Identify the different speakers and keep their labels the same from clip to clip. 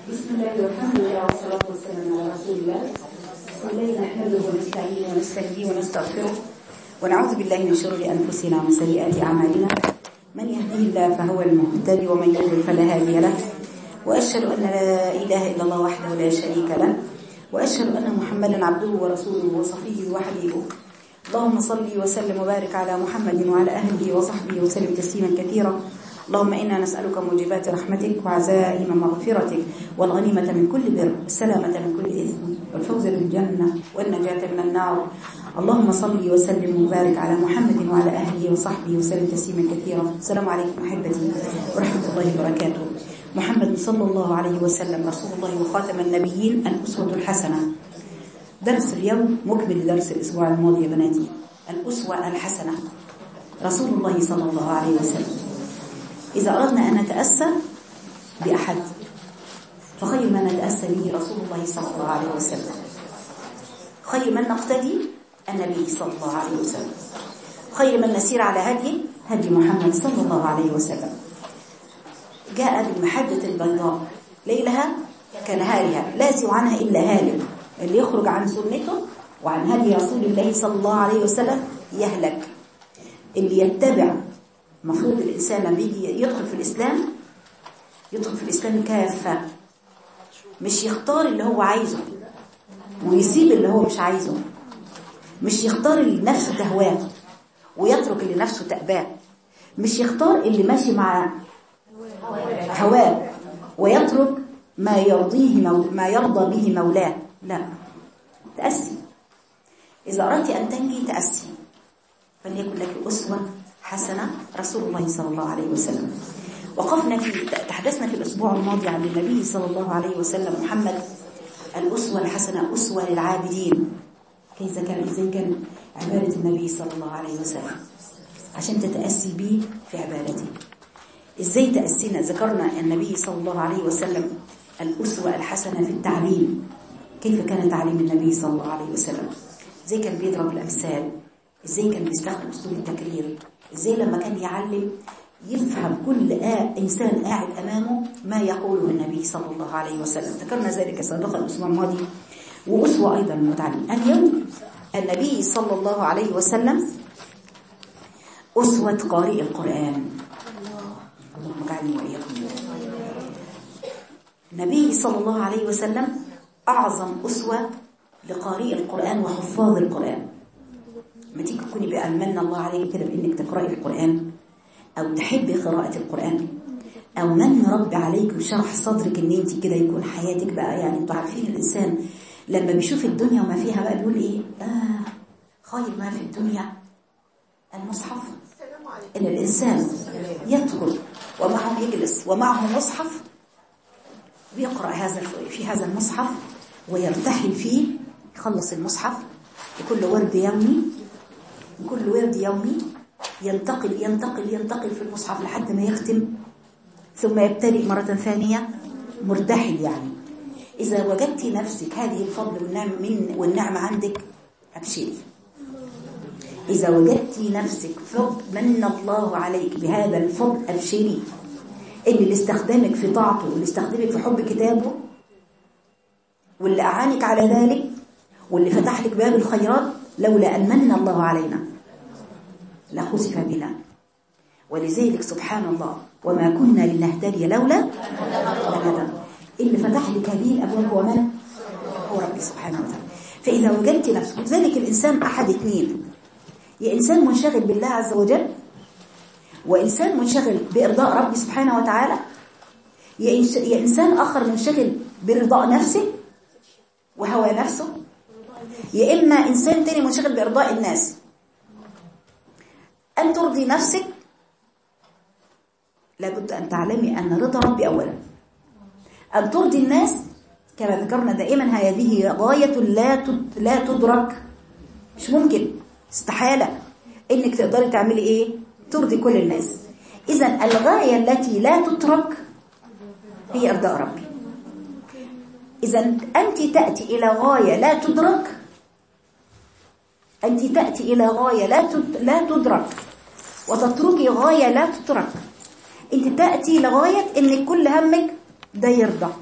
Speaker 1: بسم الله والحمد لله والصلاة والسلام على رسول الله. الله نحمده ونستعينه ونستهديه ونستغفره ونعوذ بالله من شرور أنفسنا ومن سيئات أعمالنا. من يهديه الله فهو المهتدي ومن يضلل فلا هادي له. وأشهد أن لا إله إلا الله وحده لا شريك له، وأشهد أن محمدا عبده ورسوله وصفيه وحبيبه. اللهم صل وسلم وبارك على محمد وعلى أهله وصحبه وسلم تسليما كثيرا. اللهم إنا نسألك موجبات رحمتك وعزائم مغفرتك والغنيمة من كل بر والسلامة من كل إثم والفوز بالجنة والنجاة من النار. اللهم صل وسلم وبارك على محمد وعلى أهله وصحبه وسلم تسليما كثيرا. السلام عليكم أحبتي ورحمة الله وبركاته. محمد صلى الله عليه وسلم رسول الله وخاتم النبيين، الأسوة الحسنة. درس اليوم مكمل درس الأسبوع الماضي يا بناتي، الأسوة الحسنة رسول الله صلى الله عليه وسلم. إذا أردنا أن نتأسى بأحد فخير من نتأسى به رسول الله صلى الله عليه وسلم. خير من نقتدي النبي صلى الله عليه وسلم. خير من نسير على هدي محمد صلى الله عليه وسلم. جاء بالمحجة البيضاء ليلها كنهارها لا يزيغ عنها إلا هالك. اللي يخرج عن سنته وعن هدي رسول الله صلى الله عليه وسلم يهلك. اللي يتبع، المفروض الإنسان لما يجي يدخل في الإسلام كافة، مش يختار اللي هو عايزه ويسيب اللي هو مش عايزه، مش يختار اللي نفسه تهواه ويترك اللي نفسه تأباه، مش يختار اللي ماشي مع هواه ويترك ما يرضى به مولاه. لا، تأسي. إذا أردت أن تنجي تأسي، فليكن لك أسوة حسنة رسول الله صلى الله عليه وسلم. تحدثنا في الأسبوع الماضي عن النبي صلى الله عليه وسلم محمد الأسوة الحسنة، أسوة للعابدين. كيف كان عبادة النبي صلى الله عليه وسلم عشان تتأسي به في عبادته. إزاي تأسينا؟ ذكرنا النبي صلى الله عليه وسلم الأسوة الحسنة في التعليم. كيف كان تعليم النبي صلى الله عليه وسلم؟ إزاي كان بيضرب الأمثال، إزاي كان بيستخدم أسلوب التكرير، إزاي لما كان يعلم يفهم كل إنسان قاعد أمامه ما يقوله النبي صلى الله عليه وسلم. ذكرنا ذلك سابقا الأسبوع الماضي. وأسوة أيضا المتعلم. اليوم النبي صلى الله عليه وسلم أسوة قارئ القرآن. اللهم اجعلني وإياكم. النبي صلى الله عليه وسلم أعظم أسوة لقارئ القرآن وحفاظ القرآن. ما تيجي تكوني بقى من الله عليك كده بإنك تقرأي القرآن أو تحبي قراءة القرآن، أو من رب عليك وشرح صدرك إن أنت كده يكون حياتك بقى، يعني أنتوا عارفين الإنسان لما بيشوف الدنيا وما فيها بقى بيقول إيه؟ خير ما في الدنيا المصحف. إن الإنسان يدخل ومعه يجلس ومعه مصحف ويقرأ في هذا المصحف ويرتحل فيه، يخلص المصحف بكل ورد يومي ينتقل في المصحف لحد ما يختم، ثم يبتدئ مرة ثانية مرتحل. يعني إذا وجدت نفسك هذه الفضل والنعمة عندك أبشري. إذا وجدت نفسك فضل من الله عليك بهذا الفضل أبشري. اللي استخدمك في طاعته واللي استخدمك في حب كتابه واللي أعانك على ذلك واللي فتح لك باب الخيرات، لولا أن من الله علينا لخسف بنا. ولذلك سبحان الله وما كنا لنهتدي لولا أن اللي فتح لك هذه الأبواب هو من؟ هو ربي سبحانه وتعالى. فإذا وجدت نفسك، ذلك الإنسان أحد اثنين: يا إنسان منشغل بالله عز وجل، وإنسان منشغل بإرضاء ربي سبحانه وتعالى، يا إنسان آخر منشغل برضاء نفسه وهوى نفسه، يا إما إنسان تاني منشغل بإرضاء الناس. أن ترضي نفسك لابد أن تعلمي أن رضا ربي أولا. أن ترضي الناس كما ذكرنا دائما هذه غاية لا تدرك، مش ممكن، استحالة إنك تقدري تعملي إيه؟ ترضي كل الناس. إذن الغاية التي لا تترك هي إرضاء ربي. إذن أنت تأتي إلى غاية لا تدرك، أنت تأتي إلى غاية لا تدرك وتتركي غاية لا تترك. أنت تأتي لغاية إن كل همك ده يرضى،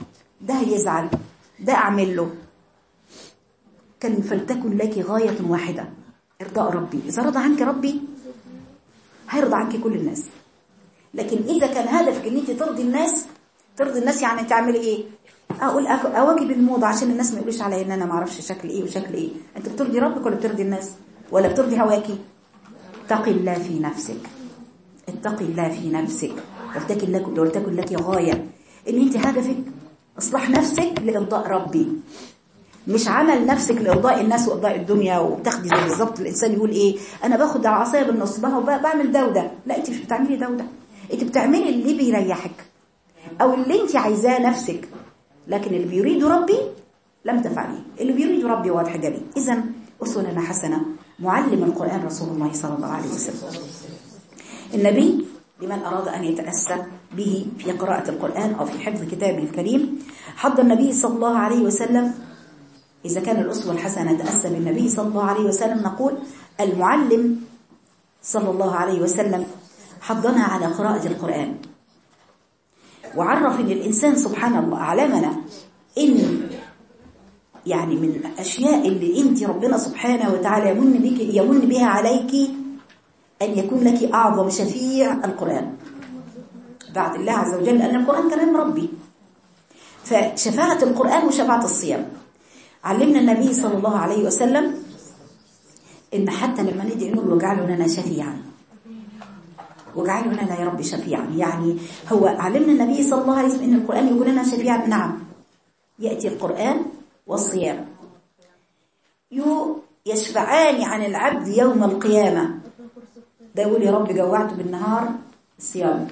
Speaker 1: ده هيزعل، ده أعمل له. كان فلتكن لك غاية واحدة، إرضاء ربي. إذا رضى عنك ربي هيرضى عنك كل الناس. لكن إذا كان هدفك إن أنت ترضي الناس، ترضي الناس يعني تعمل إيه؟ أقول أواكب الموضة عشان الناس ما يقولوش عليا إن أنا ما أعرفش شكل إيه وشكل إيه. أنت بترضي ربك ولا بترضي الناس ولا بترضي هواكي؟ اتقي الله في نفسك، اتقي الله في نفسك. ولتكن لك غاية إن أنت هدفك إصلاح نفسك لإرضاء ربي، مش عمل نفسك لإرضاء الناس وإرضاء الدنيا. وبتاخدي زي بالظبط الإنسان يقول إيه، أنا باخد على العصاية بالنص بها وبعمل ده وده. لا، أنت مش بتعملي ده وده، أنت بتعملي اللي بيريحك أو اللي أنت عايزاه نفسك. لكن اللي بيريد ربي لم تفعليه، اللي بيريد ربي واضح جلي. إذن أسوة لنا حسنة معلم القرآن رسول الله صلى الله عليه وسلم. النبي لمن أراد أن يتأسى به في قراءة القرآن أو في حفظ كتابه الكريم، حض النبي صلى الله عليه وسلم. إذا كان الأسوة الحسنة تأسى بالنبي صلى الله عليه وسلم، نقول المعلم صلى الله عليه وسلم حضنا على قراءة القرآن، وعرف إن الإنسان سبحان الله علمنا إن يعني من الأشياء اللي أنت ربنا سبحانه وتعالى يمن بها عليك أن يكون لك أعظم شفيع القرآن بعد الله عز وجل، لأن القرآن كلام ربي. فشفاعة القرآن وشفاعة الصيام. علمنا النبي صلى الله عليه وسلم إن حتى لما ندعي نقول واجعله لنا شفيعا، واجعله لنا يا رب شفيعا. يعني هو علمنا النبي صلى الله عليه وسلم إن القرآن يقول لنا شفيعا. نعم، يأتي القرآن والصيام يشفعان عن العبد يوم القيامة. ده يقول يا رب جوعته بالنهار الصيام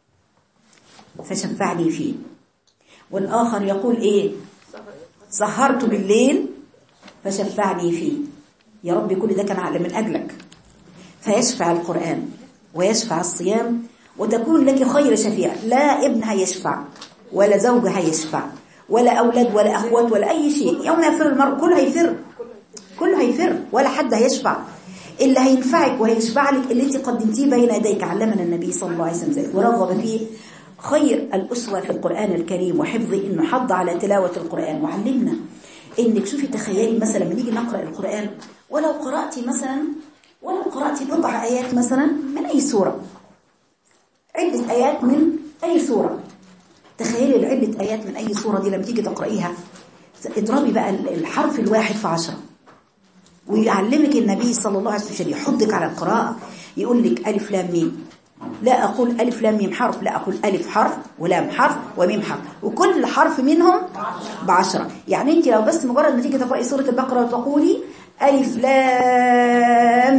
Speaker 1: فشفعني فيه، والآخر يقول إيه، سهرت بالليل فشفعني فيه. يا رب كل ده كان من أجلك، فيشفع القرآن ويشفع الصيام، وتكون لك خير شفيع. لا ابن هيشفع ولا زوج هيشفع ولا أولاد ولا أخوات ولا أي شيء. يوم يفر المرء كله هيفر ولا حد هيشفع. اللي هينفعك وهيشفع لك اللي انت قدمتيه بين يديك. علمنا النبي صلى الله عليه وسلم ذلك، ورغب فيه خير الأسوة في القرآن الكريم وحفظه، إنه حض على تلاوة القرآن. وعلمنا إنك شوفي تخيلي مثلا لما نيجي نقرأ القرآن، ولو قرأتي بضع آيات مثلا من أي سورة، عدة آيات من أي سورة. تخيلي العدة آيات من أي سورة دي لما تيجي تقرأيها، اضربي بقى الحرف الواحد في 10. ويعلمك النبي صلى الله عليه وسلم يحضك على القراءة، يقول لك ألف لام ميم. لا أقول ألف لام ميم حرف، لا أقول ألف حرف ولام حرف وميم حرف، وكل حرف منهم ب10. يعني أنت لو بس مجرد ما تيجي تقرأي سورة البقرة وتقولي ألف لام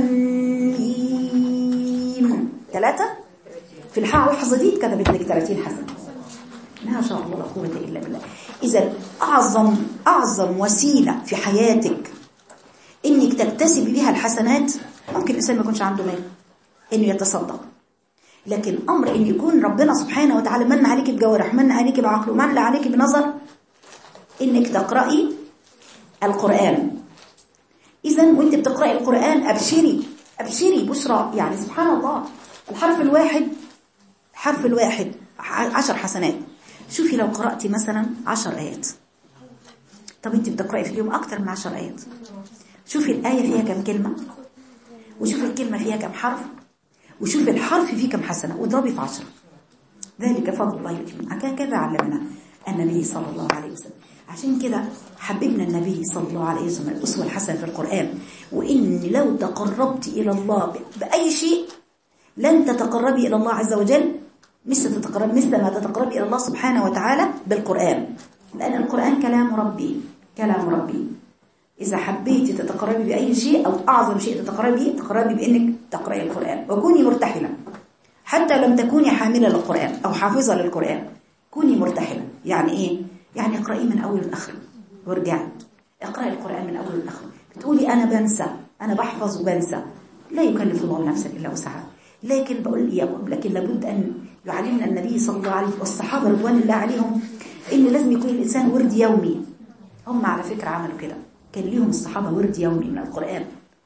Speaker 1: ميم 3 في اللحظة دي كتبت لك 30 حسنة. ما شاء الله لا قوة إلا بالله. إذا أعظم وسيلة في حياتك إنك تكتسب بها الحسنات. ممكن الإنسان ما يكونش عنده مال إنه يتصدق، لكن أمر إن يكون ربنا سبحانه وتعالى من عليك بجوارح، من عليك بعقل، ومن عليك بنظر، إنك تقرأي القرآن. إذا وإنت بتقرأي القرآن أبشري بشرى. يعني سبحان الله، الحرف الواحد 10 حسنات. شوفي لو قرأتي مثلا 10 آيات، طب أنت بتقرأي في اليوم أكتر من 10 آيات. شوفي الآية فيها كم كلمة، وشوفي الكلمة فيها كم حرف، وشوفي الحرف فيه كم حسنة، واضربي في 10. ذلك فضل الله يؤتيه. كذا علمنا النبي صلى الله عليه وسلم. عشان كده حببنا النبي صلى الله عليه وسلم الأسوة الحسنة في القرآن. وإن لو تقربت إلى الله بأي شيء لن تتقربي إلى الله عز وجل مثل ما تتقربي إلى الله سبحانه وتعالى بالقرآن، لأن القرآن كلام ربي. إذا حبيتي تتقربي بأي شيء أو أعظم شيء تقربي بأنك تقرأي القرآن. وكوني مرتحلة، حتى لم تكوني حاملة للقرآن أو حافظة للقرآن، كوني مرتحلة. يعني إيه؟ يعني اقرأي من أول لآخر وارجعي اقرأي القرآن من أول لآخر. بتقولي أنا بنسى، أنا بحفظ وبنسى. لا يكلف الله نفسا إلا وسعها. لكن لابد أن يعلمنا النبي صلى الله عليه وسلم والصحابة رضوان الله عليهم إن لازم يكون الإنسان ورد يومي. هم على فكرة عملوا كده، كان ليهم الصحابة ورد يومي من القرآن.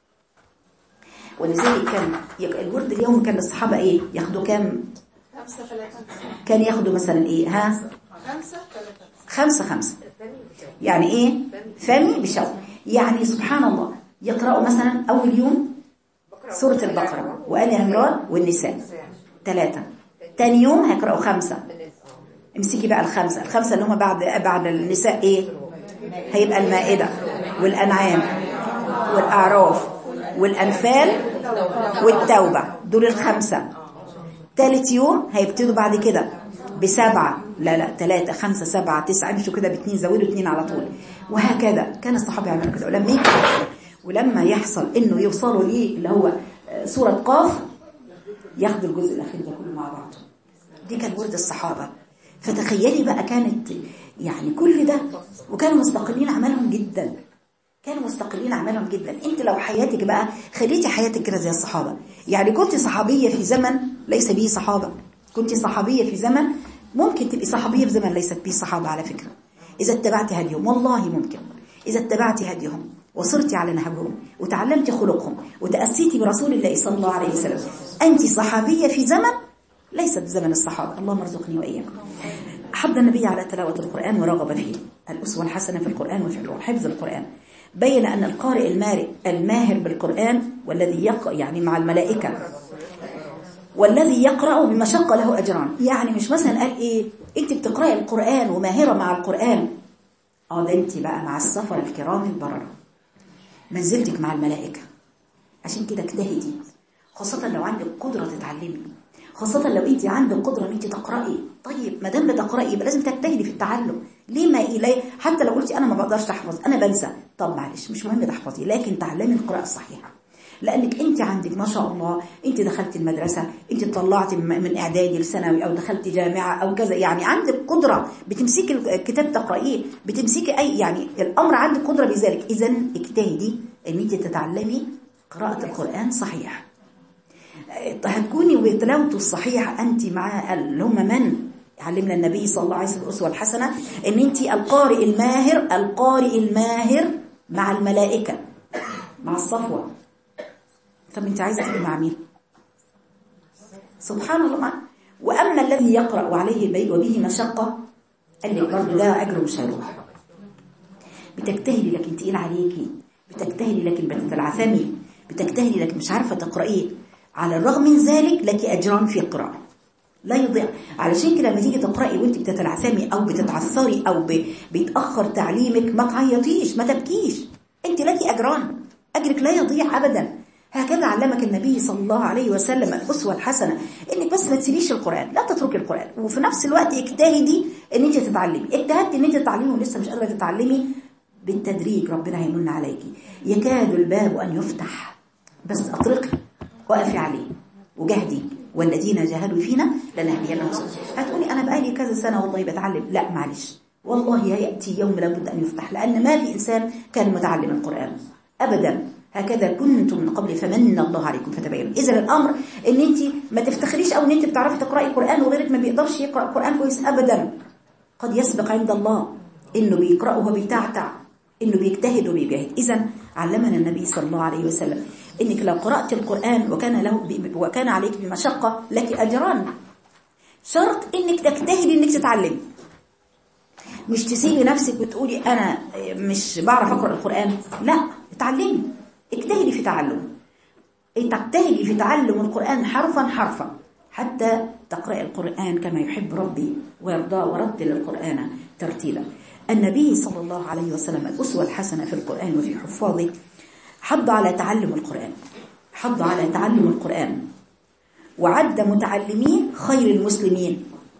Speaker 1: ولذلك كان الورد اليومي كان للصحابة إيه؟ ياخدوا كام؟ 5 3. كان ياخدوا مثلا إيه؟ 5 5 يعني ايه؟ فمي بشوق. يعني سبحان الله يقرأوا مثلا اول يوم سورة البقرة وآل عمران والنساء 3. تاني يوم هيقرأوا 5. امسكي بقى الخمسة اللي هم بعد النساء ايه؟ هيبقى المائدة والأنعام والأعراف والأنفال والتوبة، دول 5. ثالث يوم هيبتدوا بعد كده ب7، لا 3 5 7 9، امشوا كده ب2 زودوا 2 على طول، وهكذا كان الصحابة يعملوا كده. ولما يحصل انه يوصلوا ليه اللي هو سورة قاف ياخدوا الجزء الأخير ده كله مع بعضه. دي كان ورد الصحابة. فتخيلي بقى كانت يعني كل ده، وكانوا مستقلين عملهم جدا، انت لو حياتك بقى خليتي حياتك كده زي الصحابة، يعني كنت صحابية في زمن ليس به صحابة، كنت صحابية في زمن ممكن تبقي صحابية في زمن ليست به صحابة على فكرة، إذا اتبعت هديهم، والله ممكن إذا اتبعت هديهم وصرتي على نهجهم وتعلمتي خلقهم وتأسيتي برسول الله صلى الله عليه وسلم، أنت صحابية في زمن ليست زمن الصحابة. اللهم ارزقني وإياكم. حض النبي على تلاوة القرآن ورغب فيه، الأسوة الحسنة في القرآن وفي حفظ القرآن. بين أن القارئ الماهر بالقرآن والذي يقرأ يعني مع الملائكة والذي يقرأ بمشقة له أجران. يعني مش مثلا قال إيه أنت بتقرأي القرآن وماهرة مع القرآن، ده أنت بقى مع السفر الكرام البررة، منزلتك مع الملائكة. عشان كده اجتهدي، خاصة لو عندك قدرة تتعلمي، خاصة لو انت عندك قدرة ان انت تقرأي. طيب ما دام بتقرأي يبقى لازم تجتهدي في التعلم. ليه ما إليه؟ حتى لو قلتي انا ما بقدرش احفظ، انا بنسى، طب معلش مش مهم تحفظي، لكن تعلمي القراءة الصحيحة، لانك انت عندك ما شاء الله، انت دخلت المدرسة، انت طلعتي من اعدادي لثانوي او دخلت جامعة او كذا، يعني عندك قدرة بتمسكي الكتاب تقرأيه، بتمسكي اي يعني الامر عندك قدرة بذلك. اذا اجتهدي ان انت تتعلمي قراءة القرآن صحيح. هتكوني وتلاوته الصحيحة أنت مع اللي هم من علمنا النبي صلى الله عليه وسلم الأسوة الحسنة، أن أنت القارئ الماهر مع الملائكة مع الصفوة. طب أنت عايزة تبقي مع مين؟ سبحان الله. وأما الذي يقرأ وعليه البيت وبه مشقة قال لك برضه ده أجر مش هيروح. بتجتهدي لكن تقيل عليكي، بتجتهدي لكن بتتلعثمي، بتجتهدي لكن مش عارفة تقرأيه، على الرغم من ذلك لك أجران في القراءة لا يضيع. علشان كده لما تيجي تقرأي وانت بتتلعثمي أو بتتعثري أو بيتأخر تعليمك، ما تعيطيش، ما تبكيش، انت لك أجران، أجرك لا يضيع أبدا. هكذا علمك النبي صلى الله عليه وسلم الأسوة الحسنة، انك بس ما تسيبيش القرآن، لا تتركي القرآن، وفي نفس الوقت اجتهدي ان انت تتعلمي. اجتهدتي ان انت تتعلمي ولسه مش قادرة تتعلمي، بالتدريج ربنا هيمن عليكي. يكاد الباب أن يفتح، بس أطرقي، وقفي عليه وجهدي، والذين جاهدوا فينا لنهدينهم سبلنا. هتقولي انا بقالي كذا سنه والله بتعلم، لا معلش، والله ياتي يوم لابد ان يفتح، لان ما في انسان كان متعلم القران ابدا. هكذا كنتم من قبل فمن الله عليكم فتبينوا. اذا الامر ان انت ما تفتخريش او ان انت بتعرفي تقراي القران وغيرك ما بيقدرش يقرا القران كويس ابدا. قد يسبق عند الله انه بيقراه وبيتعتع، انه بيجتهد وبيجاهد. اذا علمنا النبي صلى الله عليه وسلم انك لو قرأت القرآن وكان عليك بمشقة لك أجران، شرط انك تجتهدي انك تتعلمي، مش تسيبي نفسك وتقولي انا مش بعرف اقرأ القرآن. لا، اتعلمي، اجتهدي في تعلمه، تجتهدي في تعلم القرآن حرفا حرفا حتى تقرأ القرآن كما يحب ربي ويرضى، ورتل القرآن ترتيلا. النبي صلى الله عليه وسلم الأسوة الحسنة في القرآن وفي حفاظه حض على تعلم القرآن، حض على تعلم القرآن، وعد متعلميه خير المسلمين.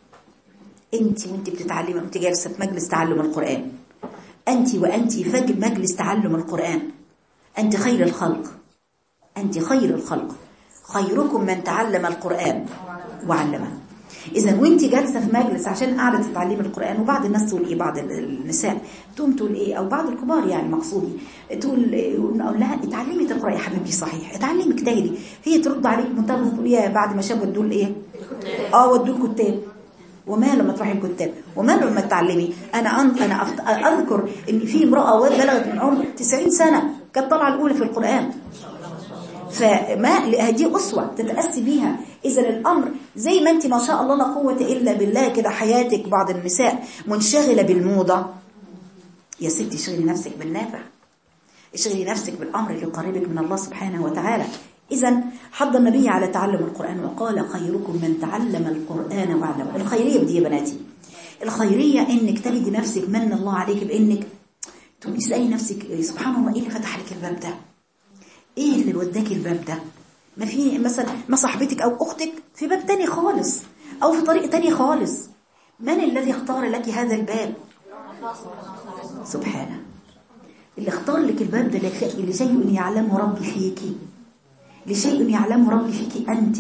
Speaker 1: انت وانت بتتعلمي، انت جالسه في مجلس تعلم القرآن، وانت في مجلس تعلم القرآن، انت خير الخلق، انت خير الخلق، خيركم من تعلم القرآن وعلمه. إذا وانت جالسه في مجلس عشان قاعده تتعلمي القرآن، وبعض الناس تقول ايه، بعض النساء تقول ايه، او بعض الكبار يعني مقصودي نقول لها اتعلمي تقراي يا حبيبتي صحيح، اتعلمي اجتهدي، هي ترد عليك منتظره تقول ايه بعد ما شافوا ودول ايه، ودول الكتاب، وما لما تروحي الكتاب، وما لما تتعلمي. انا اذكر ان في امراه بلغت من عمر 90 سنه كانت طالعه الاولى في القرآن، فما هذه أسوة تتأسي بيها. إذا الأمر زي ما أنت ما شاء الله لا قوة إلا بالله كده، حياتك بعض النساء منشغلة بالموضة، يا ستي اشغلي نفسك بالنافع، اشغلي نفسك بالأمر اللي يقربك من الله سبحانه وتعالى. إذا حض النبي على تعلم القرآن وقال خيركم من تعلم القرآن وعلمه. الخيرية بدي يا بناتي، الخيرية إنك تجدي نفسك من الله عليك بإنك تسألي نفسك سبحان الله إيه اللي فتح لك الباب ده، إيه اللي وداك الباب ده. ما في مثلا ما صاحبتك أو أختك في باب تاني خالص أو في طريق تاني خالص، من الذي اختار لك هذا الباب؟ سبحانه. اللي اختار لك الباب ده لشيء يعلمه ربي فيك، لشيء يعلمه ربي فيك أنت.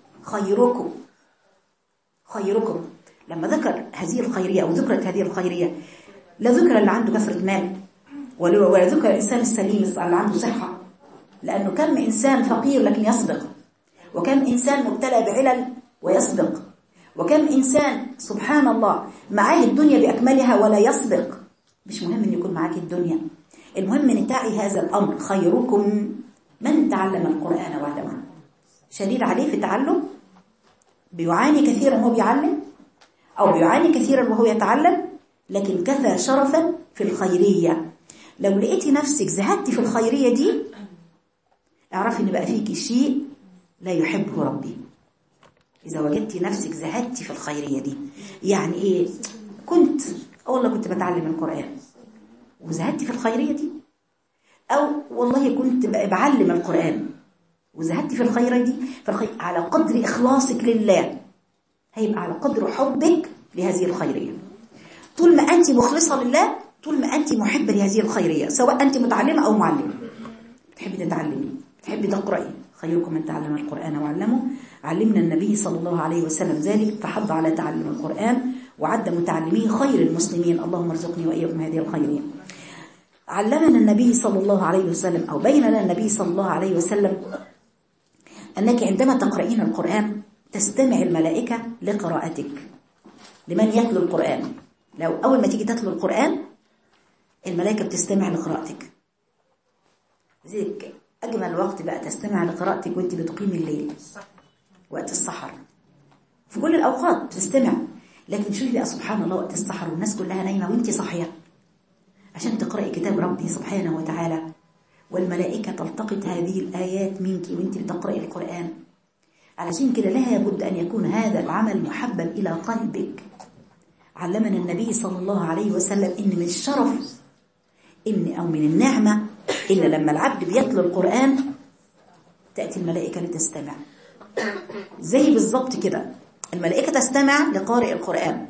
Speaker 1: خيركم لما ذكر هذه الخيرية أو ذكرت هذه الخيرية، لا ذكر اللي عنده كثرة مال ولا ذكر الإنسان السليم اللي عنده صحة، لأنه كم إنسان فقير لكن يسبق، وكم إنسان مبتلى بعلل ويسبق، وكم إنسان سبحان الله معاه الدنيا بأكملها ولا يسبق. مش مهم أن يكون معاك الدنيا، المهم أن تعي هذا الأمر. خيركم من تعلم القرآن وعلمه. شديد عليه في التعلم، بيعاني كثيرا وهو بيعلم أو بيعاني كثيرا وهو يتعلم، لكن كفى شرفا في الخيرية. لو لقيتي نفسك زهدتي في الخيرية دي، اعرفي ان بقى فيكي شيء لا يحبه ربي. إذا وجدتي نفسك زهدتي في الخيرية دي، يعني إيه؟ والله كنت بتعلم القرآن وزهدتي في الخيرية دي، أو والله كنت بعلم القرآن وزهدتي في الخيرية دي، على قدر إخلاصك لله هيبقى على قدر حبك لهذه الخيرية. طول ما أنت مخلصة لله، طول ما أنت محبة لهذه الخيرية، سواء أنت متعلمة أو معلمة، تحبي تتعلمي، تحبي تقرأي. خيركم من تعلم القرآن وعلمه. علمنا النبي صلى الله عليه وسلم ذلك، فحض على تعلم القرآن وعد متعلميه خير المسلمين. اللهم ارزقني وإياكم هذه الخيرية. علمنا النبي صلى الله عليه وسلم أو بين لنا النبي صلى الله عليه وسلم أنك عندما تقرأين القرآن تستمع الملائكة لقراءتك. لمن يتلو القرآن، لو أول ما تيجي تتلو القرآن الملائكة بتستمع لقراءتك. ذلك أجمل وقت بقى تستمع لقراءتك وانت بتقيمي الليل، وقت السحر، في كل الأوقات بتستمع. لكن شوفي بقى سبحان الله وقت السحر والناس كلها نايمة وانت صحية عشان تقرأي كتاب ربي سبحانه وتعالى، والملائكة تلتقط هذه الآيات منك وانت بتقرأي القرآن. علشان كده لا بد أن يكون هذا العمل محبب إلى قلبك. علمنا النبي صلى الله عليه وسلم إن من الشرف أو من النعمة إلا لما العبد بيتلو القرآن تأتي الملائكة لتستمع. زي بالضبط كده الملائكة تستمع لقارئ القرآن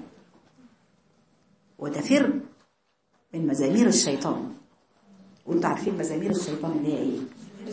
Speaker 1: وتفر من مزامير الشيطان. وانتوا عارفين مزامير الشيطان اللي هي ايه.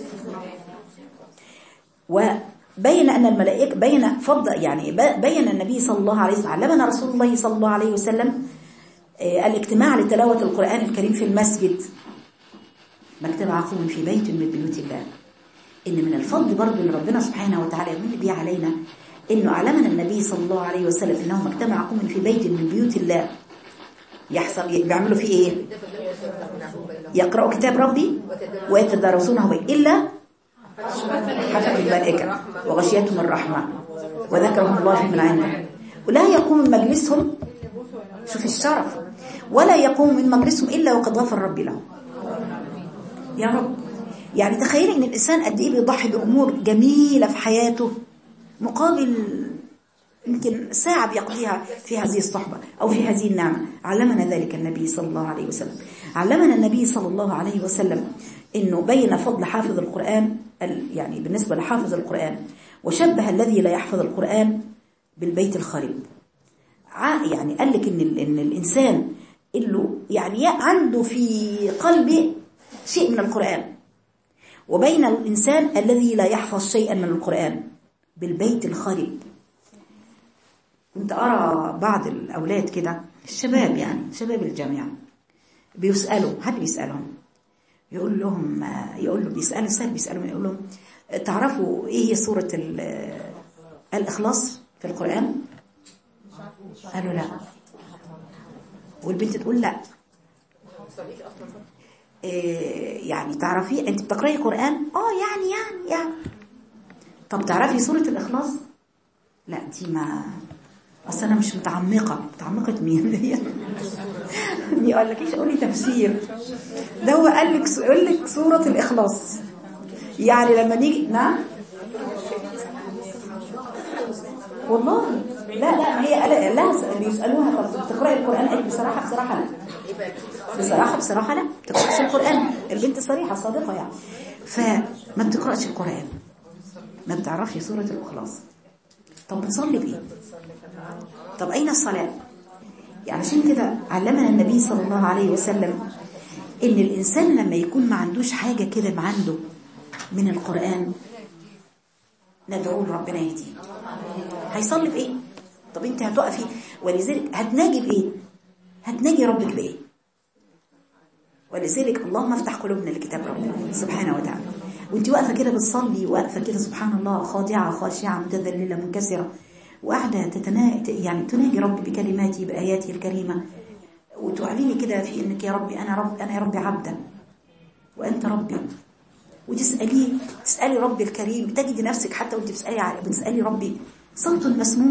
Speaker 1: وبين أن الملائكة بين فضل يعني بين النبي صلى الله عليه وسلم، علمنا رسول الله صلى الله عليه وسلم الاجتماع لتلاوة القرآن الكريم في المسجد، ما اجتمع قوم في بيت من بيوت الله. إن من الفضل برضو اللي ربنا سبحانه وتعالى يمن به علينا إنه علمنا النبي صلى الله عليه وسلم إنهم اجتمع قوم في بيت من بيوت الله يحصل بيعملوا فيه إيه؟ يقرأوا كتاب ربي ويتدارسونه إلا حفظ الملائكة وغشيتهم الرحمة وذكرهم الله في من عنده، ولا يقوم من مجلسهم، شوف الشرف، ولا يقوم من مجلسهم إلا وقد غفر ربي لهم. يا رب، يعني تخيلي ان الانسان قد ايه بيضحي بامور جميله في حياته مقابل يمكن ساعه بيقضيها في هذه الصحبه او في هذه النعمه. علمنا ذلك النبي صلى الله عليه وسلم. علمنا النبي صلى الله عليه وسلم انه بين فضل حافظ القران يعني بالنسبه لحافظ القران، وشبه الذي لا يحفظ القران بالبيت الخريب. يعني قال لك ان الانسان اللي يعني عنده في قلبه شيء من القرآن، وبين الإنسان الذي لا يحفظ شيئا من القرآن بالبيت الخريب. كنت أرى بعض الأولاد كده، الشباب يعني شباب الجامعة، بيسألوا، حد بيسألهم يقول له بيسألهم يقول لهم تعرفوا إيه هي سورة الإخلاص في القرآن؟ قالوا لا، والبنت تقول لا. يعني تعرفي انت بتقرأي قرآن؟ يعني طب تعرفي سورة الإخلاص؟ لا دي ما اصل انا مش متعمقه مين دي ما قالكيش قولي تفسير. ده هو قال لك سوره الاخلاص. يعني لما نيجي نعم والله لا ما هي لا بيسالوها طب بتقراي القران؟ قالت بصراحه لا بتقراش القران. البنت صريحه صادقه يعني. فما بتقراش القران، ما بتعرفش سوره الاخلاص. طب بتصلي بايه؟ طب اين الصلاه؟ يعني عشان كده علمنا النبي صلى الله عليه وسلم ان الانسان لما يكون ما عندوش حاجه كده ما عنده من القران ندعو ربنا يهديه. هيصلي بايه؟ طب انت هتقفي ولذلك هتناجي بايه؟ هتناجي ربك بايه؟ ولذلك اللهم افتح قلوبنا لكتاب ربنا سبحانه وتعالى. وانت واقفه كده بتصلي، واقفه كده سبحان الله خاضعه خاشعه متذلله منكسره، وقاعده يعني تناجي ربي بكلماتي باياته الكريمه، وتعلني كده في انك يا ربي انا يا ربي عبدا وانت ربي، تسالي ربي الكريم. تجد نفسك حتى وانت بتسالي ربي صوت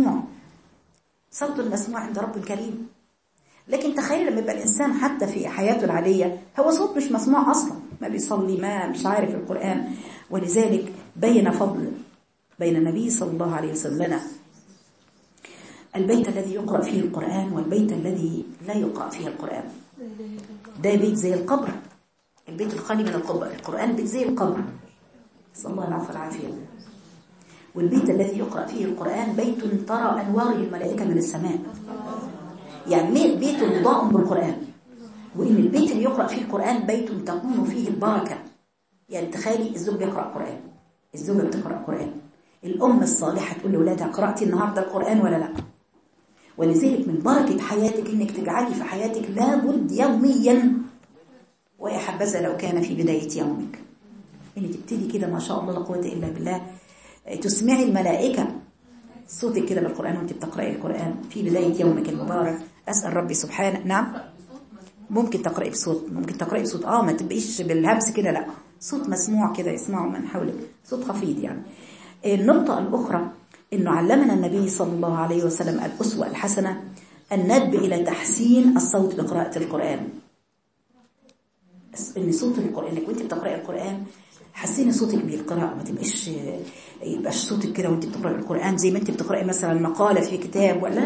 Speaker 1: مسموع عند رب الكريم. لكن تخيل لما يبقى الانسان حتى في حياته العاديه هو صوت مش مسموع اصلا، ما بيصلي، ما مش عارف القران. ولذلك بين فضل بين النبي صلى الله عليه وسلم البيت الذي يقرأ فيه القرآن والبيت الذي لا يقرأ فيه القرآن. ده بيت زي القبر، البيت الخالي من القرآن بيت زي القبر، صلى الله العفو والعافية. والبيت الذي يقرأ فيه القرآن بيت ترى أنواره الملائكة من السماء، يعني بيت مضاء بالقرآن. وإن البيت اللي يقرأ فيه القرآن بيت تكون فيه البركة. يعني تخيلي الزوج بيقرأ قرآن، الزوجة بتقرأ قرآن، الأم الصالحة تقول لأولادها قرأتي النهاردة القرآن ولا لا؟ ولذلك من بركة حياتك إنك تجعلي في حياتك لابد يوميا، ويا حبذا لو كان في بداية يومك، إن تبتدي كده ما شاء الله لا قوة إلا بالله تسمعي الملائكة صوتك كده بالقرآن وانت بتقرأي القرآن في بداية يومك المبارك. أسأل ربي سبحانه. نعم ممكن تقرأي بصوت، ما تبقيش بالهمس كده، لا صوت مسموع كده يسمعه من حولك، صوت خفيض يعني. النقطة الأخرى إنه علمنا النبي صلى الله عليه وسلم الأسوة الحسنة الندب إلى تحسين الصوت بقراءة القرآن. إن صوت القرآن إنك وانت بتقرأي القرآن حسيني صوتك بالقراءة، ما يبقاش صوتك كده وانت بتقرأي القرآن زي ما انت بتقرأي مثلا مقالة في كتاب ولا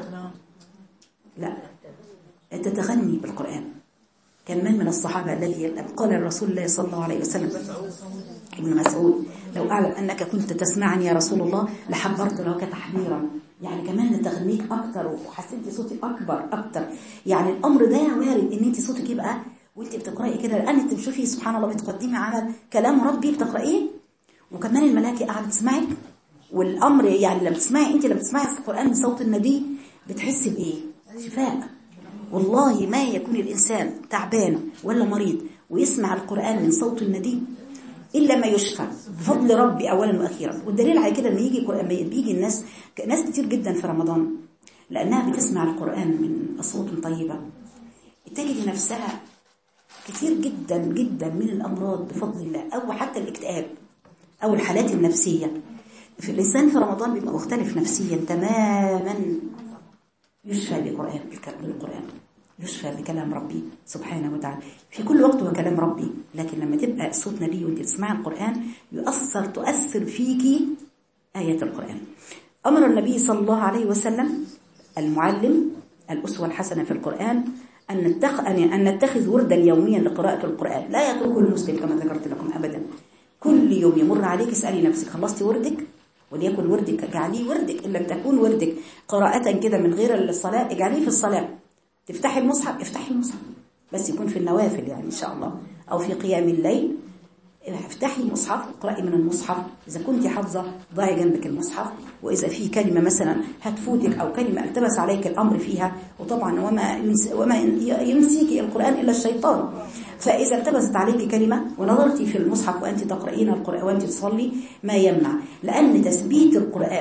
Speaker 1: لا تتغني بالقرآن. كان من الصحابة الذي قال الرسول الله صلى الله عليه وسلم ابن مسعود لو أعلم أنك كنت تسمعني يا رسول الله لحبرت لك تحبيرا، يعني كمان تغنيك أكتر وحسيتي صوتي أكتر. يعني الأمر ده وارد إن أنت صوتك يبقى وانت بتقرأي كده، لأن انت بتشوفي سبحان الله بتقدمي على كلام ربي بتقرأيه، وكمان الملائكة قاعدة تسمعك. والأمر يعني لما بتسمعي القرآن من صوت النبي بتحسي بإيه؟ شفاء. والله ما يكون الإنسان تعبان ولا مريض ويسمع القرآن من صوت النبي إلا ما يشفى بفضل ربي أولا وأخيرا. والدليل على كده لما بيجي ناس كتير جدا في رمضان لأنها بتسمع القرآن من أصوات طيبة تجد نفسها كثير جدا جدا من الأمراض بفضل الله، أو حتى الاكتئاب أو الحالات النفسية في الإنسان في رمضان بيبقى مختلف نفسيا تماما، يشفى بالقرآن، يشفى بكلام ربي سبحانه وتعالى. في كل وقت هو كلام ربي، لكن لما تبقى صوت نبي وانت تسمع القرآن تؤثر فيكي آيات القرآن. أمر النبي صلى الله عليه وسلم المعلم الأسوة الحسنة في القرآن أن نتخذ وردا يوميا لقراءة القرآن لا يتركه المسلم كما ذكرت لكم أبدا. كل يوم يمر عليك اسألي نفسك خلصتي وردك؟ وليكن وردك اجعليه وردك، إن لم تكون وردك قراءة كده من غير الصلاة اجعليه في الصلاة. تفتحي المصحف افتحي المصحف، بس يكون في النوافل يعني إن شاء الله، أو في قيام الليل افتحي المصحف اقرأي من المصحف. إذا كنت حافظة ضعي جنبك المصحف، وإذا في كلمة مثلا هتفوتك أو كلمة التبس عليك الأمر فيها، وطبعا وما ينسيك القرآن إلا الشيطان، فإذا التبست عليك كلمة ونظرتي في المصحف وأنت تقرأين القرآن وأنت تصلي ما يمنع، لأن تثبيت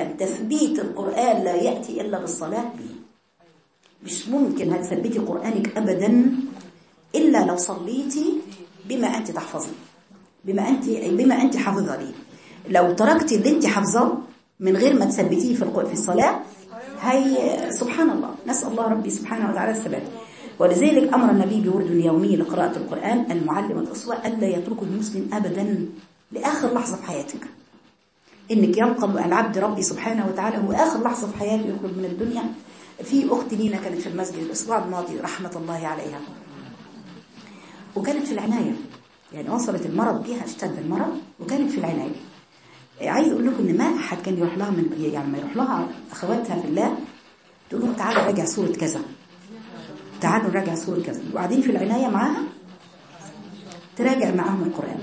Speaker 1: القرآن لا يأتي إلا بالصلاة به. مش ممكن هتثبتي قرآنك أبدا إلا لو صليتي بما أنت تحفظي، بما أنت حافظة ليه. لو تركتي اللي أنت حافظاه من غير ما تثبتيه في الصلاة، هي سبحان الله، نسأل الله ربي سبحانه وتعالى الثبات. ولذلك أمر النبي بورد يومي لقراءة القرآن، المعلم الأسوة ألا يتركه المسلم أبدا لآخر لحظة في حياتك. إنك ينقض العبد ربي سبحانه وتعالى هو آخر لحظة في حياته يخرج من الدنيا. في أخت لينا كانت في المسجد الأسبوع الماضي رحمة الله عليها، وكانت في العناية، يعني وصلت المرض بها، اشتد المرض وكانت في العناية. عايز أقول لكم إن ما أحد كان يروح لها يعني ما يروح لها أخواتها في الله تقول لهم تعالوا راجع سورة كذا، تعالوا نراجع سورة كذا، وقاعدين في العناية معاها تراجع معاهم القرآن،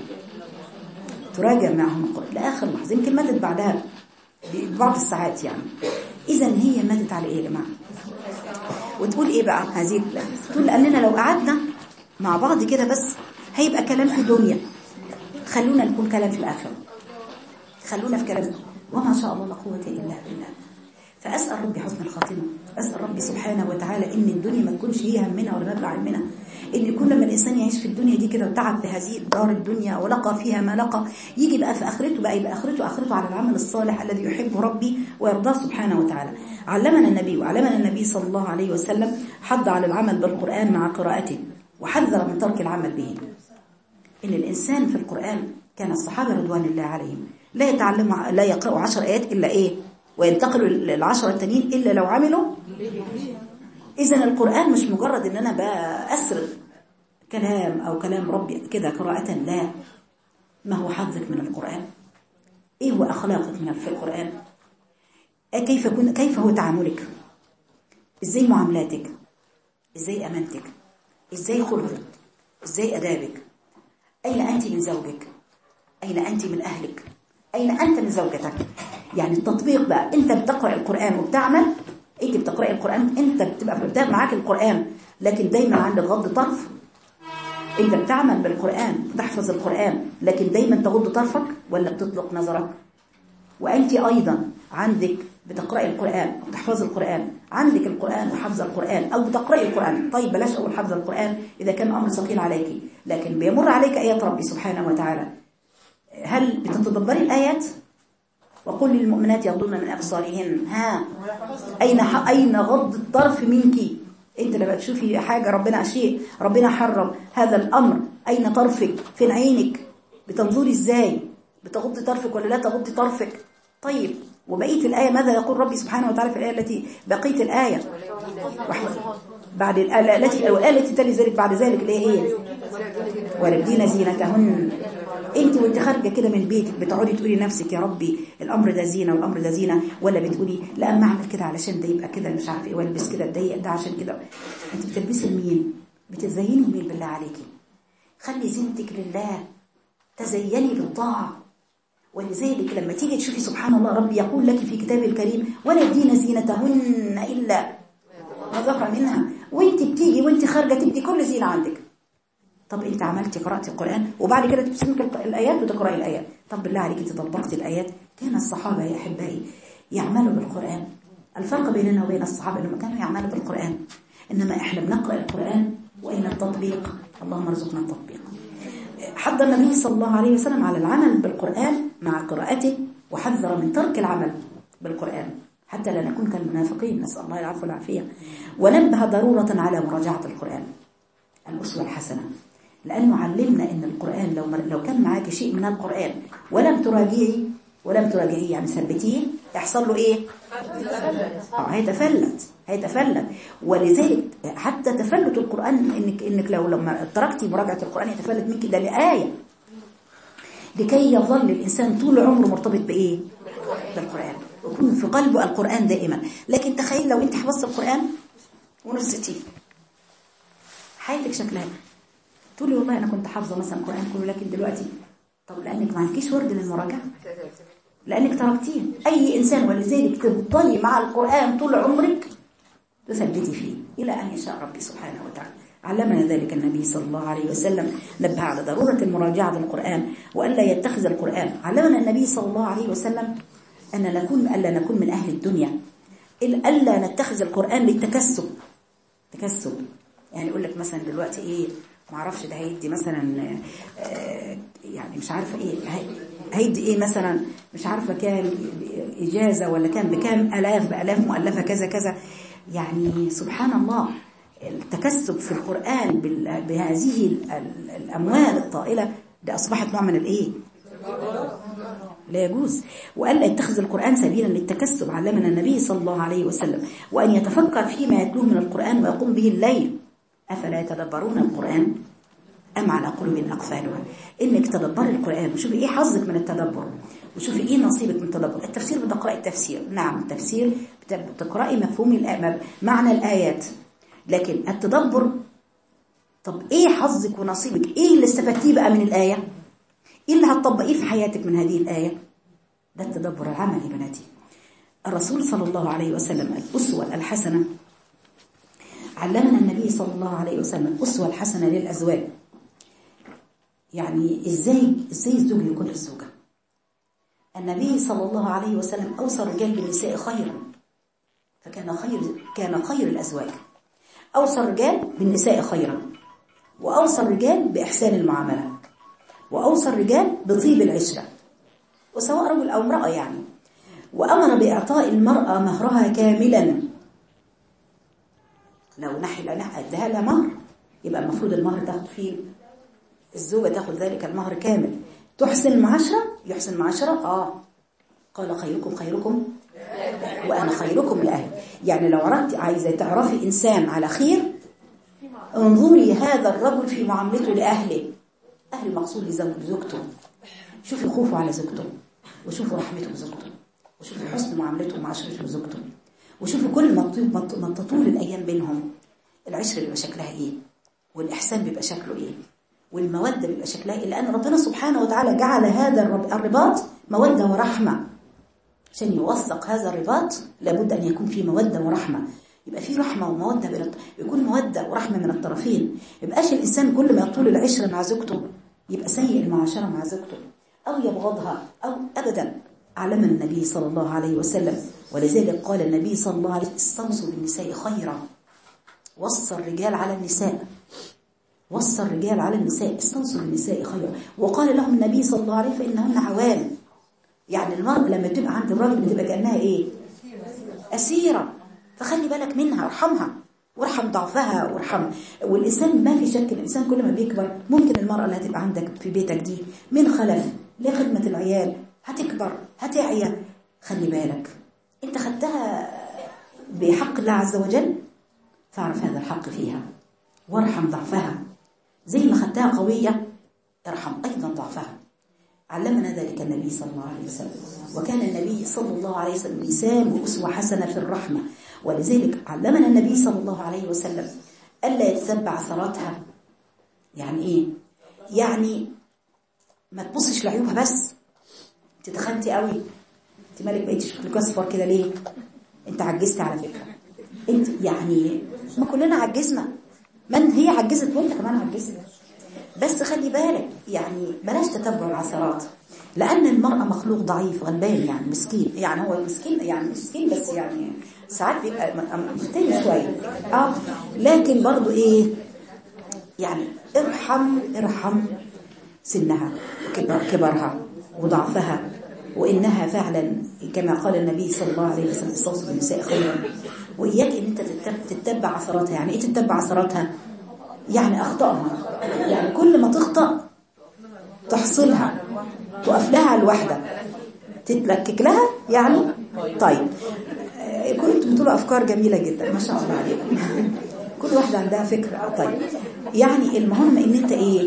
Speaker 1: تراجع معاهم القرآن لآخر لحظة. يمكن ماتت بعدها ببعض الساعات يعني. إذا هي ماتت على إيه يا جماعة؟ وتقول إيه بقى هذه؟ تقول لأننا لو قعدنا مع بعض كده بس هيبقى كلام في الدنيا، خلونا نكون كلام في الآخرة، خلونا في كلام وما شاء الله لا قوة إلا بالله. فأسأل ربي حسن الخاتمة، أسأل ربي سبحانه وتعالى إن الدنيا ما تكونش هي همنا ولا مبلغ علمنا، إن كل ما الإنسان يعيش في الدنيا دي كده وتعب في هذه الدار الدنيا ولقى فيها ما لقى، يجي بقى في آخرته بقى يبقى آخرته على العمل الصالح الذي يحبه ربي ويرضاه سبحانه وتعالى. علمنا النبي صلى الله عليه وسلم حض على العمل بالقرآن مع قراءته، وحذر من ترك العمل به. إن الإنسان في القرآن كان الصحابة رضوان الله عليهم لا يقرأوا 10 آيات إلا إيه، وينتقلوا للعشرة التانيين إلا لو عملوا. إذن القرآن مش مجرد إن أنا بأسرد كلام أو كلام ربي كده قراءة، لا، ما هو حظك من القرآن؟ إيه هو أخلاقك في القرآن؟ كيف هو تعاملك؟ إزاي معاملاتك؟ إزاي أمانتك؟ إزاي خلقك؟ إزاي أدابك؟ أين أنت من زوجك؟ أين أنت من أهلك؟ أين أنت من زوجتك؟ يعني التطبيق بقى، أنت بتقرأ القرآن وبتعمل، أنت بتقرأ القرآن، أنت بتبقى معاك القرآن لكن دايما عندك غض طرف. أنت بتعمل بالقرآن، بتحفظ القرآن لكن دايما تغض طرفك ولا بتطلق نظرك؟ وأنت أيضا عندك بتقرأي القرآن وبتحفظ القرآن، عندك القرآن وحفظ القرآن أو بتقرأي القرآن. طيب بلاش أقول حفظ القرآن إذا كان أمر ثقيل عليك، لكن بيمر عليك آيات ربي سبحانه وتعالى، هل بتتدبري الآيات؟ وقل للمؤمنات يغضن من أبصارهن، ها أين غض الطرف منك؟ أنت لما تشوفي حاجة ربنا شيء ربنا حرم هذا الأمر، أين طرفك؟ فين عينك؟ بتنظري إزاي؟ بتغضي طرفك ولا لا تغضي طرفك؟ طيب وبقية الآية ماذا يقول ربي سبحانه وتعالى في الآية التي بقية الآية بعد الآية التي تلي ذلك بعد ذلك اللي هي ويبدين زينتهن. انت وانت خارجه كده من بيتك بتقعدي تقولي لنفسك يا ربي الامر ده زينه والامر ده زينه، ولا بتقولي لا اما اعمل كده علشان ده يبقى كده مش عارف ايه، والبس كده اتضايق ده عشان كده؟ انت بتلبسي لمين؟ بتزيني لمين بالله عليكي؟ خلي زينتك لله، تزيني بالطاعه. ولذلك لما تيجي تشوفي سبحان الله ربي يقول لك في كتابه الكريم ولا يبدين زينتهن الا ما ظهر منها، وانت بتيجي وانت خارجه تبدي كل زينه عندك. طب انت عملتي قرأتي القرآن وبعد كده تمسكي الآيات وتقرأي الآيات؟ طب بالله عليك انت طبقتي الآيات؟ كان الصحابة يا أحبائي يعملوا بالقرآن. الفرق بيننا وبين الصحابة انهم كانوا يعملوا بالقرآن، انما احنا بنقرأ القرآن وإن التطبيق، اللهم ارزقنا التطبيق. حض النبي صلى الله عليه وسلم على العمل بالقرآن مع قراءته، وحذر من ترك العمل بالقرآن حتى لا نكون كالمنافقين، نسأل الله العفو والعافية. ونبه ضرورة على مراجعة القرآن، الأسوة الحسنة، لأنه علمنا إن القرآن لو كان معاك شيء من القرآن ولم تراجعيه يعني ثبتيه، يحصل له إيه؟ هيتفلت. ولذلك حتى تفلت القرآن إنك لما تركتي مراجعة القرآن يتفلت منك، ده لآية لكي يظل الإنسان طول عمره مرتبط بإيه؟ بالقرآن، ويكون في قلبه القرآن دائما. لكن تخيل لو أنت حفظت القرآن ونسيتيه، حياتك شكلها تقولي والله أنا كنت حافظة مثلا القرآن كله لكن دلوقتي، طب لأنك ما عندكيش ورد للمراجعة، لأنك تركتيه. أي إنسان، ولذلك تفضلي مع القرآن طول عمرك تثبتي فيه إلى أن يشاء ربي سبحانه وتعالى. علمنا ذلك النبي صلى الله عليه وسلم، نبه على ضرورة المراجعة للقرآن وألا يتخذ القرآن. علمنا النبي صلى الله عليه وسلم ألا نكون من أهل الدنيا، ألا نتخذ القرآن للتكسب. يعني يقول لك مثلا دلوقتي إيه، ما اعرفش ده هيدي مثلا يعني مش عارفه ايه، هيدي ايه مثلا مش عارفه كام إجازة ولا كان بكام بآلاف مؤلفة كذا كذا. يعني سبحان الله، التكسب في القرآن بهذه الأموال الطائلة ده أصبحت نوع من الإيه؟ لا يجوز. وقال لا يتخذ القرآن سبيلا للتكسب. علمنا النبي صلى الله عليه وسلم وأن يتفكر فيما يتلوه من القرآن ويقوم به الليل. أفلا يتدبرون القرآن أم على قلوب أقفالها. إنك تدبر القرآن وشوفي إيه حظك من التدبر، وشوفي إيه نصيبك من التدبر. التفسير بتقرأي التفسير، نعم التفسير بتقرأي مفهوم معنى الآيات، لكن التدبر طب إيه حظك ونصيبك؟ إيه اللي استفدتيه بقى من الآية؟ إيه اللي هتطبقيه في حياتك من هذه الآية؟ ده التدبر العملي بناتي. الرسول صلى الله عليه وسلم الأسوة الحسنة، علمنا النبي صلى الله عليه وسلم الأسوة الحسنة للأزواج. يعني إزاي الزوج يكون الزوجة. النبي صلى الله عليه وسلم أوصى الرجال بالنساء خيرا، كان خير الأزواج. أوصى الرجال بالنساء خيرا، وأوصى الرجال بإحسان المعاملة، وأوصى الرجال بطيب العشرة، وسواء رجل أو امرأة يعني. وأمر بإعطاء المرأة مهرها كاملا. لو نحل أدها لها مهر، يبقى المفروض المهر تاخد فيه الزوجة، تاخد ذلك المهر كامل. تحسن المعاشرة، يحسن المعاشرة قال خيركم خيركم وأنا خيركم لأهلي. يعني لو أردت عايزة تعرفي إنسان على خير، انظري هذا الرجل في معاملته لأهله. أهل المقصود لزوجته، شوفي خوفه على زوجته، وشوفوا رحمته بزوجته، وشوفوا حسن معاملته ومعاشرته بزوجته، وشوفوا كل ما تطول الأيام بينهم العشرة بيبقى شكلها إيه، والإحسان بيبقى شكله إيه، والمودة بيبقى شكلها إيه. لأن ربنا سبحانه وتعالى جعل هذا الرباط مودة ورحمة. عشان يوثق هذا الرباط لابد أن يكون فيه مودة ورحمة، يبقى فيه رحمة ومودة، يكون مودة ورحمة من الطرفين. يبقاش الإنسان كل ما يطول العشرة مع زوجته يبقى سيء المعاشرة مع زوجته أو يبغضها أو أبدا. علمنا النبي صلى الله عليه وسلم، ولذلك قال النبي صلى الله عليه وسلم استوصوا بالنساء خيرا. وصى الرجال على النساء، وصى الرجال على النساء، استوصوا بالنساء خيرا. وقال لهم النبي صلى الله عليه وسلم فإنهن عوان. يعني المرأة لما تبقى عند الراجل بتبقى كأنها إيه؟ أسيرة. فخلي بالك منها، ارحمها وارحم ضعفها وارحم. والإنسان ما في شك الإنسان كل ما بيكبر ممكن المرأة اللي هتبقى عندك في بيتك دي من خلف لخدمة العيال هتكبر هتعيا. خلي بالك انت خدتها بحق الله عز وجل، فاعرف هذا الحق فيها وارحم ضعفها. زي ما خدتها قوية ارحم أيضا ضعفها. علمنا ذلك النبي صلى الله عليه وسلم. وكان النبي صلى الله عليه وسلم مثال وأسوة حسنة في الرحمة. ولذلك علمنا النبي صلى الله عليه وسلم ألا يتتبع ثراتها. يعني إيه؟ يعني ما تبصش لعيوبها بس. انت تخنتي قوي، انت مالك بقيتي شكلك اصفر كده ليه؟ انت عجزتي على فكرة. انت يعني ما كلنا عجزنا، من هي عجزت وانت كمان عجزت. بس خلي بالك يعني بلاش تتبع العثرات، لأن المرأة مخلوق ضعيف غلبان، يعني مسكين. يعني هو مسكين، يعني مسكين بس يعني ساعات بيبقى مختلف شوية لكن برضو إيه يعني ارحم سنها كبرها وضعفها. وإنها فعلا كما قال النبي صلى الله عليه وسلم استوصوا بالنساء خيرا. وإياك إن أنت تتبع عثراتها. يعني إيه تتبع عثراتها؟ يعني أخطأها، يعني كل ما تخطأ تحصلها، تقف لها الوحدة، تتلكك لها يعني. طيب كنت بتقولوا أفكار جميلة جدا ما شاء الله عليكم. كل واحدة عندها فكرة. طيب يعني المهم إن أنت إيه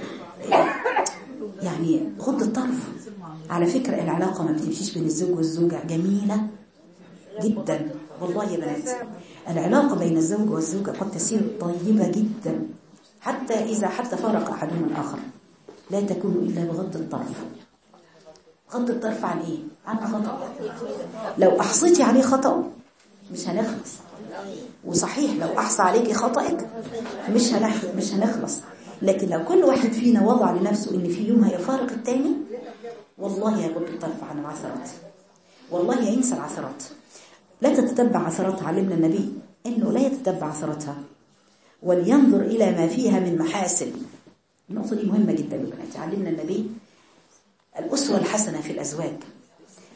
Speaker 1: يعني غض الطرف. على فكرة العلاقة ما بتمشيش بين الزوج والزوجة جميلة جدا والله يا بنات. العلاقة بين الزوج والزوجة قد تسير طيبة جدا حتى إذا فارق أحدهما الآخر. لا تكون إلا بغض الطرف. غض الطرف عن إيه؟ عن خطأ. لو أحصيتي عليه خطأ مش هنخلص. وصحيح لو أحصى عليك خطأك مش هنخلص. لكن لو كل واحد فينا وضع لنفسه إن في يوم هيفارق التاني والله يغض الطرف عن العثرات، والله ينسى العثرات. لا تتتبع عثراتها. علمنا النبي إنه لا يتتبع عثراتها ولينظر إلى ما فيها من محاسن. النقطة دي مهمة جدا يا بناتي. علمنا النبي الأسوة الحسنة في الأزواج.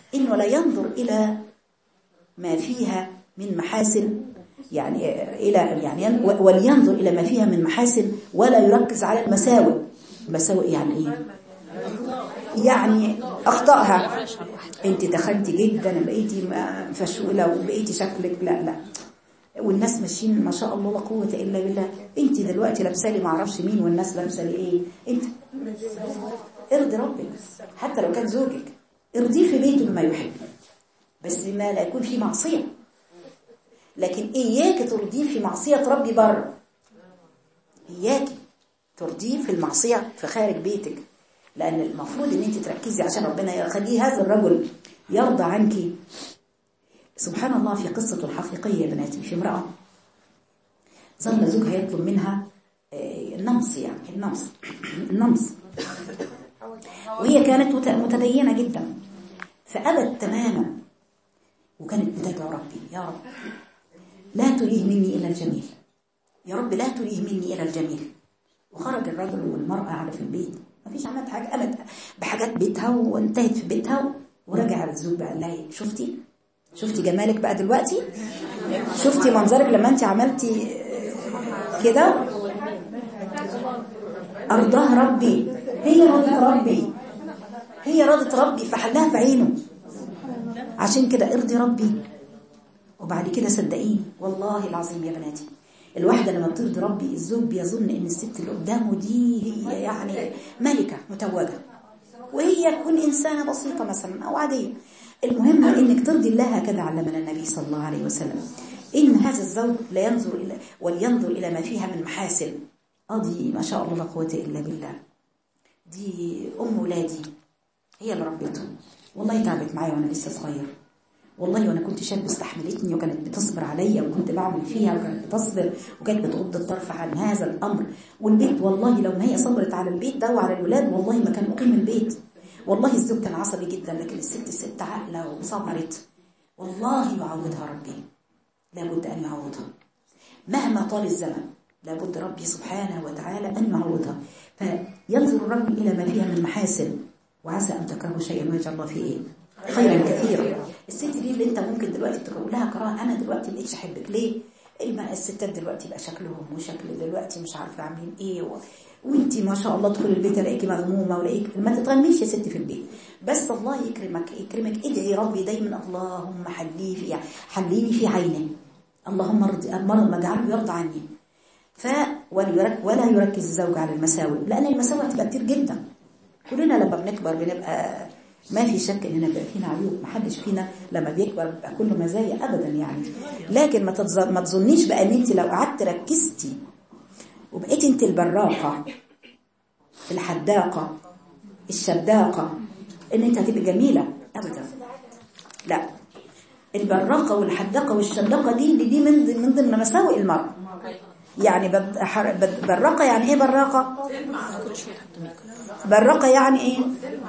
Speaker 1: إنه لا ينظر إلى ما فيها من محاسن، يعني ولينظر إلى ما فيها من محاسن ولا يركز على المساوئ. مساوئ يعني إيه؟ يعني أخطأها. أنت دخلتي جدا بقيتي فشولة وبقيتي شكلك لا والناس ماشيين ما شاء الله لا قوة إلا بالله، أنت دلوقتي لابسه لي ما اعرفش مين والناس لابسه لي إيه. أنت ارضي ربك حتى لو كان زوجك، ارضيه في بيته بما يحب، بس ما لا يكون في معصية. لكن إياك ترضيه في معصية ربي بره، إياك ترضيه في المعصية في خارج بيتك، لأن المفروض أن أنت تركزي عشان ربنا يخليه هذا الرجل يرضى عنك. سبحان الله، في قصة حقيقية يا بناتي، في امرأة ظل زوجها يطلب منها النمص، يعني النمص وهي كانت متدينة جدا، فأبت تماما، وكانت بتدعو ربي يا رب لا تريه مني إلى الجميل، يا رب لا تريه مني إلى الجميل. وخرج الرجل والمرأة قاعدة في البيت، ما فيش عملت حاجة، قامت بحاجات بيتها وانتهت في بيتها. ورجع الزوج بقى لها شفتي جمالك بقى دلوقتي، شفتي منظرك لما انت عملتي كده، أرضاه ربي، هي رضت ربي فحلها بعينه. عشان كده ارضي ربي، وبعد كده صدقيني والله العظيم يا بناتي، الواحدة لما بترضي ربي الزوج بيظن ان الست اللي قدامه دي هي يعني ملكة متوجة، وهي تكون إنسانة بسيطة مثلا أو عادية. المهم انك ترضي الله، هكذا علمنا النبي صلى الله عليه وسلم، ان هذا الزوج لا ينظر ولينظر الى ما فيها من محاسن. دي ما شاء الله لا قوه الا بالله، دي ام ولادي هي اللي ربيتهم، والله تعبت معايا وانا لسه صغير، والله وانا كنت شاب استحملتني وكانت بتصبر عليا وكنت بعمل فيها وكانت بتصبر وكانت بتغض الطرف عن هذا الامر. والبيت والله لو ما هي صبرت على البيت ده وعلى الولاد والله ما كان مقيم البيت. والله الزوج كان عصبي جدا، لكن الست عاقله وصبرت، والله يعوضها ربي، لابد أن يعوضها مهما طال الزمن، لابد ربي سبحانه وتعالى أن يعوضها. فينظر الرجل إلى ما فيها من محاسن، وعسى أن تكرهوا شيئا ويجعل الله فيه إيه؟ خيرا كثيرا. الست دي اللي أنت ممكن دلوقتي تقول لها كراهه، أنا دلوقتي مبقتش أحبك ليه؟ الستات دلوقتي بقى شكلهم وشكل دلوقتي مش عارفة عاملين إيه وانتي ما شاء الله تدخل البيت الاقيكي مغمومه ولاقيك ما تتغميش يا ستي في البيت، بس الله يكرمك ادعي ربي دايما اللهم حليني في عيني، اللهم ما اجعله يرضى عني. ولا يركز الزوج على المساوئ، لان المساوئ هتبقى كتير جدا. كلنا لما بنكبر بنبقى ما في شك اننا بيبقى فينا عيوب، محدش فينا لما بيكبر بيبقى كله مزايا ابدا يعني. لكن ما تظنيش بقى ان انت لو قعدت ركزتي وبقيت انت البراقة الحداقة الشداقة ان انت هتبقى جميلة ابدا. لا، البراقة والحداقة والشداقة دي من ضمن مساوئ المرأة. يعني براقة يعني ايه براقة؟ براقة يعني ايه؟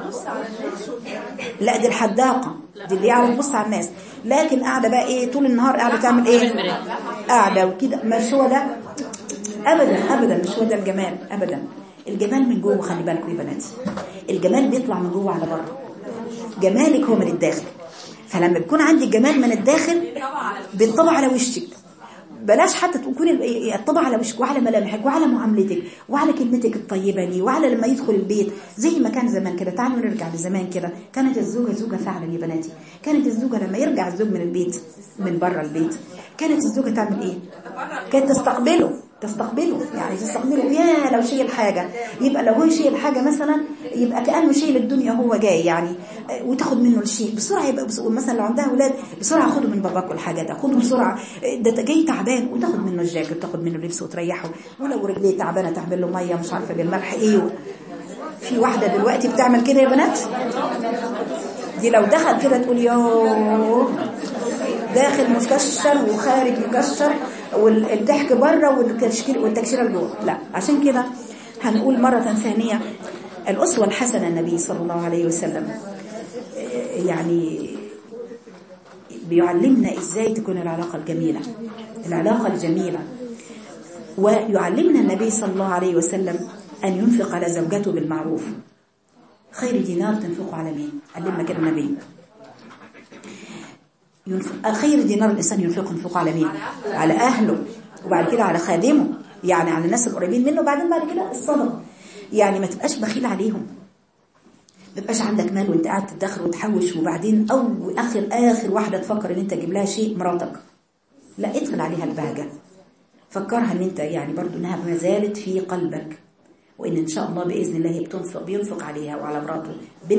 Speaker 1: لا، دي الحداقة دي اللي قاعده تبص على الناس، لكن قاعده بقى ايه طول النهار قاعده تعمل ايه؟ قاعده وكده. مش هو ده ابدا مش هو ده الجمال ابدا. الجمال من جوه، خلي بالكم يا بناتي، الجمال بيطلع من جوه على بره، جمالك هو من الداخل. فلما بيكون عندك جمال من الداخل بينطبع على وشك، بلاش حتى تكون الطبع على وشك وعلى ملامحك وعلى معاملتك وعلى كلمتك الطيبه دي وعلى لما يدخل البيت زي ما كان زمان كده. تعالوا نرجع لزمان كده، كانت الزوجه زوجه فعلا يا بناتي. كانت الزوجه لما يرجع الزوج من البيت من بره البيت كانت الزوجه تعمل ايه؟ كانت تستقبله يعني تستقبله. يا لو شيل حاجة، يبقى لو هو شيل حاجة مثلا يبقى كأنه شيل الدنيا هو جاي يعني، وتاخد منه الشيء بسرعة. يبقى مثلا لو عندها أولاد بسرعة خدوا من باباك والحاجة ده، خدوا بسرعة، ده جاي تعبان، وتاخد منه الجاكيت وتاخد منه اللبس وتريحه. ولو رجليه تعبانة تعمل له مية مش عارفة بالملح ايه. في واحدة دلوقتي بتعمل كده يا بنات، دي لو دخل كده تقول يوه، داخل مكشر وخارج مكشر والضحك بره والتكشيره لجوه. لا، عشان كده هنقول مرة ثانية الأسوة الحسنة النبي صلى الله عليه وسلم يعني بيعلمنا ازاي تكون العلاقة الجميلة. ويعلمنا النبي صلى الله عليه وسلم أن ينفق على زوجته بالمعروف. خير دينار تنفقه على مين؟ علمنا كده النبي خير دينار الإنسان ينفق على مين؟ على أهله، وبعد كده على خادمه، يعني على الناس القريبين منه، وبعدين بعد كده الصدقة. يعني ما تبقاش بخيل عليهم، ما تبقاش عندك مال وانت قاعد تدخر وتحوش، وبعدين او اخر واحده تفكر ان انت تجيب لها شيء مراتك، لا ادخل عليها البهجه، فكرها ان انت يعني برضو انها ما زالت في قلبك، وان ان شاء الله باذن الله هي بينفق عليها وعلى مراته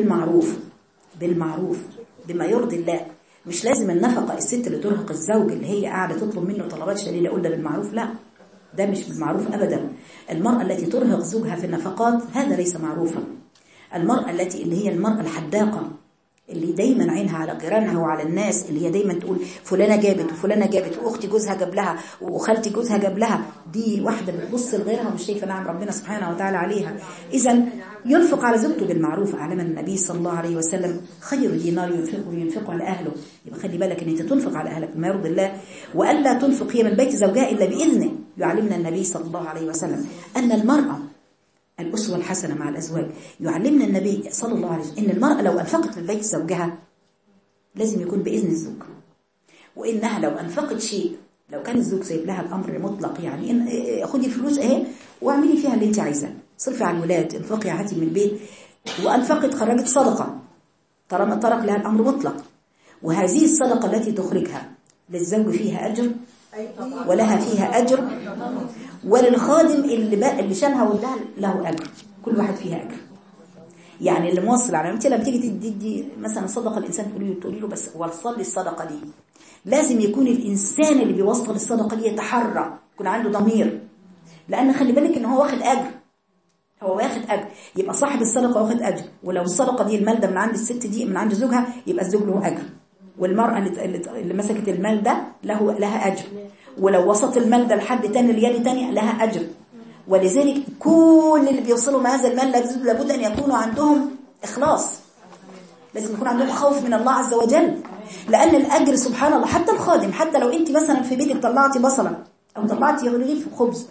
Speaker 1: بالمعروف بما يرضي الله. مش لازم النفقه الست اللي ترهق الزوج اللي هي قاعده تطلب منه طلبات شديده اقول ده بالمعروف، لا، ده مش بالمعروف ابدا. المراه التي ترهق زوجها في النفقات هذا ليس معروفا. المرأة اللي هي المرأة الحداقة اللي دايما عينها على جيرانها وعلى الناس، اللي هي دايما تقول فلانة جابت وفلانة جابت واختي جوزها جاب لها وخالتي جوزها جاب لها، دي واحدة بتبص لغيرها ومش شايفة نعم ربنا سبحانه وتعالى عليها. إذا ينفق على زوجته بالمعروف. علم النبي صلى الله عليه وسلم خير دينار ينفق على أهله. يبقى خلي بالك ان انت تنفق على أهلك بما يرضي الله، وألا تنفق هي من بيت زوجها إلا بإذنه. يعلمنا النبي صلى الله عليه وسلم أن المرأة الأسوة الحسنة مع الأزواج. يعلمنا النبي صلى الله عليه وسلم إن المرأة لو أنفقت من بيت زوجها لازم يكون بإذن الزوج، وإنها لو أنفقت شيء، لو كان الزوج سايب لها الأمر مطلق، يعني إن خدي الفلوس أهي واعملي فيها اللي أنت عايزاه، صرفي على الولاد، انفقي هاتي من البيت، وأنفقت خرجت صدقة طالما ترك لها الأمر مطلق، وهذه الصدقة التي تخرجها للزوج فيها أجر ولها فيها أجر، وللخادم اللي شانها وادها له أجر، كل واحد فيها أجر. يعني اللي موصل على انت لما تيجي تدي مثلا صدقة الإنسان تقولي له بس وصل لي الصدقة دي، لازم يكون الإنسان اللي بيوصل الصدقة دي يتحرى، يكون عنده ضمير، لأن خلي بالك إن هو واخد أجر، هو واخد أجر، يبقى صاحب الصدقة واخد أجر. ولو الصدقة دي المال ده من عند الست دي من عند زوجها يبقى الزوج له أجر، والمرأة اللي مسكت المال ده لها أجر، ولو وسط المال ده لحد تاني ليد تاني لها أجر. ولذلك كل اللي بيوصلوا مع هذا المال لابد أن يكونوا عندهم إخلاص، لازم يكون عندهم خوف من الله عز وجل، لأن الأجر سبحان الله حتى الخادم، حتى لو أنت مثلا في بيتك طلعتي بصلة أو طلعتي رغيف خبز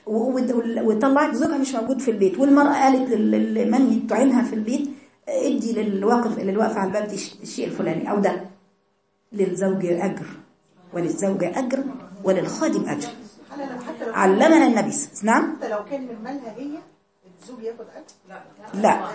Speaker 1: وطلعت زوجها مش موجود في البيت، والمرأة قالت لمن تعينها في البيت ادي للواقف على الباب دي الشيء الفلاني، أو ده للزوج أجر وللزوجة أجر وللخادم أجر. علمنا النبي. نعم.
Speaker 2: حتى لو كان من مالها هي الزوج ياخد أجر؟
Speaker 1: لا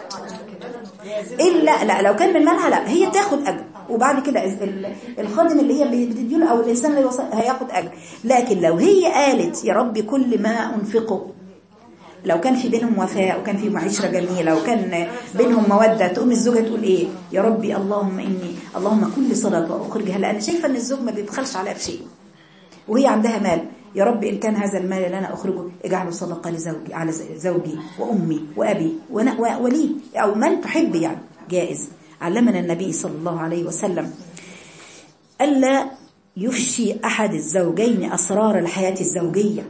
Speaker 1: إلا لا، لو كان من مالها لا، هي تاخد أجر، وبعد كده الخادم اللي هي بتديله أو الإنسان اللي هياخد أجر. لكن لو هي قالت يا ربي كل ما أنفقه، لو كان في بينهم وفاء وكان في معيشة جميلة وكان بينهم مودة، تقوم الزوجة تقول إيه؟ يا ربي اللهم كل صدقة أخرجها، لأن شايفة أن الزوج ما بيبخلش عليها بشيء وهي عندها مال، يا رب إن كان هذا المال اللي أنا أخرجه اجعله صدقة لزوجي، على زوجي وأمي وأبي ولي، أو من تحب، يعني جائز. علمنا النبي صلى الله عليه وسلم ألا يفشي أحد الزوجين أسرار الحياة الزوجية.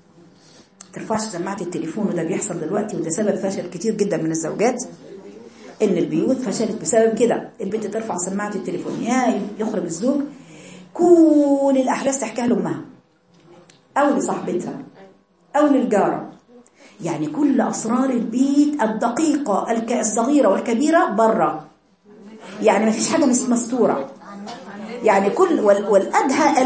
Speaker 1: ترفعش سماعة التليفون، وده بيحصل دلوقتي، وده سبب فشل كتير جدا من الزوجات، إن البيوت فشلت بسبب كده. البنت ترفع سماعة التليفون، يخرج الزوج كل الأحداث تحكيها لأمها أو لصاحبتها أو للجارة، يعني كل أسرار البيت الدقيقة الصغيرة والكبيرة برا، يعني ما فيش حاجة مستورة. يعني كل والأدهى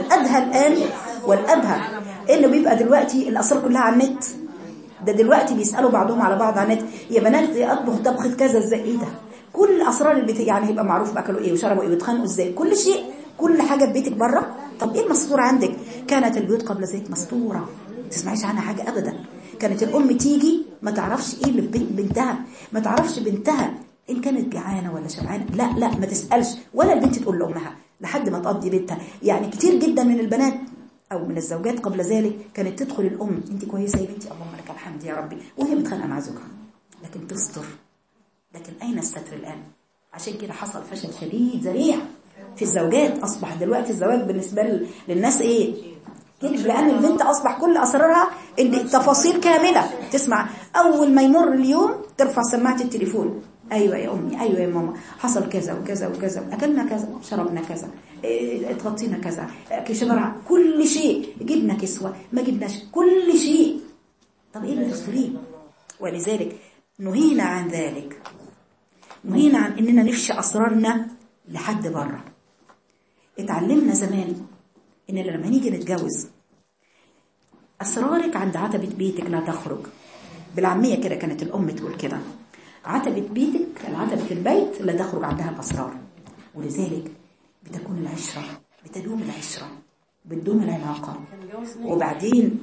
Speaker 1: الآن إنه بيبقى دلوقتي الأسرار كلها على النت. ده دلوقتي بيسألوا بعضهم على بعض على النت، يا بنات أطبخ طبخة كذا ازاي، إيه ده؟ كل أسرار البيت، يعني هيبقى معروف أكلوا إيه وشربوا إيه ويتخانقوا إزاي، كل شيء، كل حاجة في بيتك بره. طب إيه المستور عندك؟ كانت البيوت قبل ذلك مستورة، ما تسمعيش عنها حاجة أبدا. كانت الأم تيجي ما تعرفش إيه اللي في بيت بنتها، ما تعرفش بنتها إن كانت جعانة ولا شبعانة، لا ما تسألش، ولا البنت تقول لأمها لحد ما تقضي بيتها. يعني كتير جدا من البنات أو من الزوجات قبل ذلك كانت تدخل الأم، أنت كويسة يا بنتي، اللهم لك الحمد يا ربي، وهي متخانقة مع زوجها، لكن تستر. لكن أين الستر الآن؟ عشان كده حصل فشل شديد ذريع في الزوجات. أصبح دلوقتي الزواج بالنسبة للناس إيه؟ لأن البنت أصبح كل أسرارها تفاصيل كاملة، تسمع أول ما يمر اليوم ترفع سماعة التليفون، أيوة يا أمي، أيوة يا ماما، حصل كذا وكذا وكذا، أكلنا كذا، شربنا كذا، اتغطينا كذا، كشبرع، كل شيء، جبنا كسوة ما جبناش، كل شيء. طب إيه اللي تصفريه؟ ولذلك نهينا عن ذلك، نهينا عن إننا نفشي أسرارنا لحد بره. اتعلمنا زمان ان لما نيجي نتجوز اسرارك عند عتبة بيتك لا تخرج. بالعامية كده كانت الام تقول كده، عتبة بيتك عتبة البيت لا تخرج عندها الاسرار. ولذلك بتكون العشرة، بتدوم العشرة، بتدوم العلاقة. وبعدين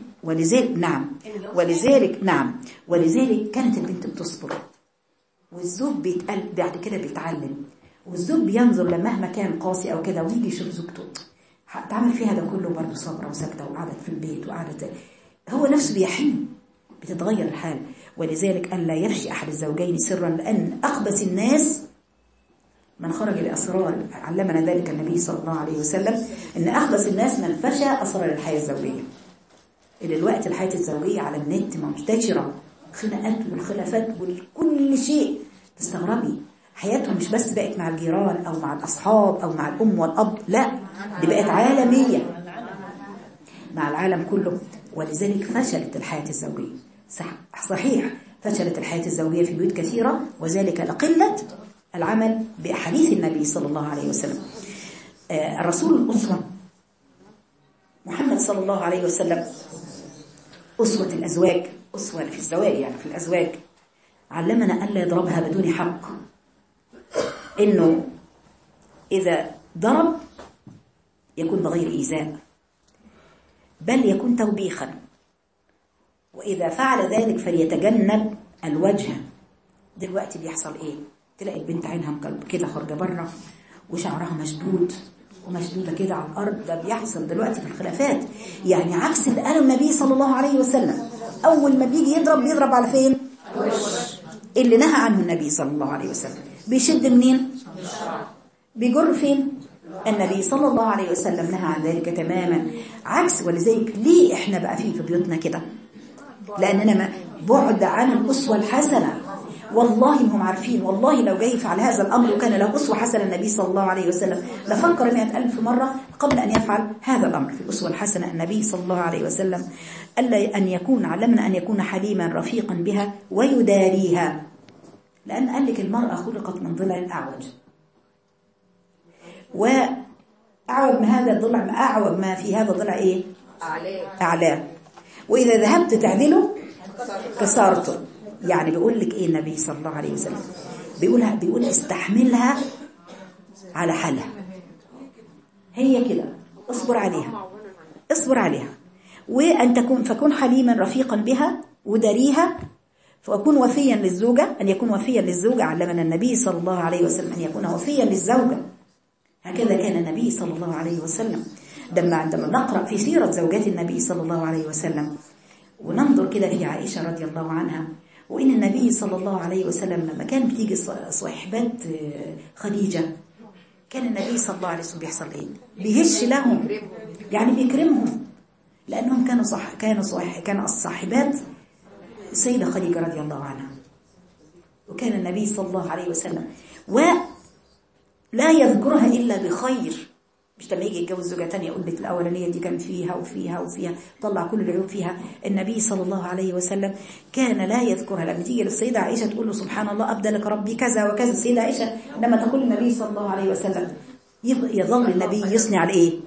Speaker 1: ولذلك كانت البنت بتصبر، والزوج بيتقل بعد كده بيتعلم، والزوج بينظر لمهما كان قاسي او كده ويجي يشوف زوجته تعمل فيها ده كله برضه صبرة وسكتة وقعدت في البيت وقعدت، هو نفسه بيحن، بتتغير الحال. ولذلك أن لا يفشي أحد الزوجين سرا، لأن أخبث الناس من خرج بأسرار. علمنا ذلك النبي صلى الله عليه وسلم أن أخبث الناس من فشى أسرار الحياة الزوجية. إلى الوقت الحياة الزوجية على النت منتشرة، خناقات والخلافات وكل شيء، تستغربي حياتهم مش بس بقت مع الجيران أو مع الأصحاب أو مع الأم والأب، لا دي بقت عالمية مع العالم كله. ولذلك فشلت الحياة الزوجية. صحيح فشلت الحياة الزوجية في بيوت كثيرة، وذلك لقلة العمل بأحاديث النبي صلى الله عليه وسلم. الرسول الأسوة محمد صلى الله عليه وسلم أسوة الأزواج، أسوة في الزواج يعني في الأزواج، علمنا ألا يضربها بدون حق، إنه إذا ضرب يكون بغير إيذاء بل يكون توبيخا، وإذا فعل ذلك فليتجنب الوجه. دلوقتي بيحصل إيه؟ تلاقي البنت عينها مقلب كده خارجة بره وشعرها مشدود ومشدودة كده على الأرض. ده بيحصل دلوقتي في الخلافات، يعني عكس اللي قاله النبي صلى الله عليه وسلم. أول ما بيجي يضرب بيضرب على فين؟ اللي نهى عنه النبي صلى الله عليه وسلم. بيشد منين؟ بيجر فين؟ النبي صلى الله عليه وسلم نهى عن ذلك تماما عكس. ولذلك ليه احنا بقى في بيوتنا كده؟ لأننا بعد عن الأسوة الحسنة. والله هم عارفين، والله لو جاي يفعل هذا الأمر وكان له أسوة حسنة النبي صلى الله عليه وسلم لفكر 100,000 مرة قبل أن يفعل هذا الأمر. في الأسوة الحسنة النبي صلى الله عليه وسلم ألا أن يكون، علمنا أن يكون حليما رفيقا بها ويداريها، لأن قال لك المرأة خلقت من ضلع أعوج، وأعوج ما هذا الضلع، أعوج ما في هذا الضلع إيه؟ أعلاه، وإذا ذهبت تعدله كسرته. يعني بيقول لك إيه النبي صلى الله عليه وسلم؟ بيقول استحملها على حالها، هي كده اصبر عليها وأن فكون حليما رفيقا بها وداريها، فأكون وفيا للزوجة، أن يكون وفيا للزوجة. علمنا النبي صلى الله عليه وسلم أن يكون وفيا للزوجة، هكذا كان النبي صلى الله عليه وسلم. عندما نقرأ في سيرة زوجات النبي صلى الله عليه وسلم وننظر كده في عائشة رضي الله عنها، وإن النبي صلى الله عليه وسلم لما كان بتيجي صاحبات خديجة كان النبي صلى الله عليه وسلم بيحصل إيه؟ بيهش لهم، يعني بيكرمهم، لأنهم كانوا الصاحبات السيدة خديجة رضي الله عنها، وكان النبي صلى الله عليه وسلم ولا يذكرها إلا بخير. مش لما يجي يتجوز زوجة تانية يقول لك الأولانية دي كان فيها وفيها وفيها، طلع كل العيوب فيها. النبي صلى الله عليه وسلم كان لا يذكرها. لما تيجي للسيدة عائشة تقول له سبحان الله أبدلك ربي كذا وكذا، السيدة عائشة لما تقول النبي صلى الله عليه وسلم يظل النبي يصنع على إيه؟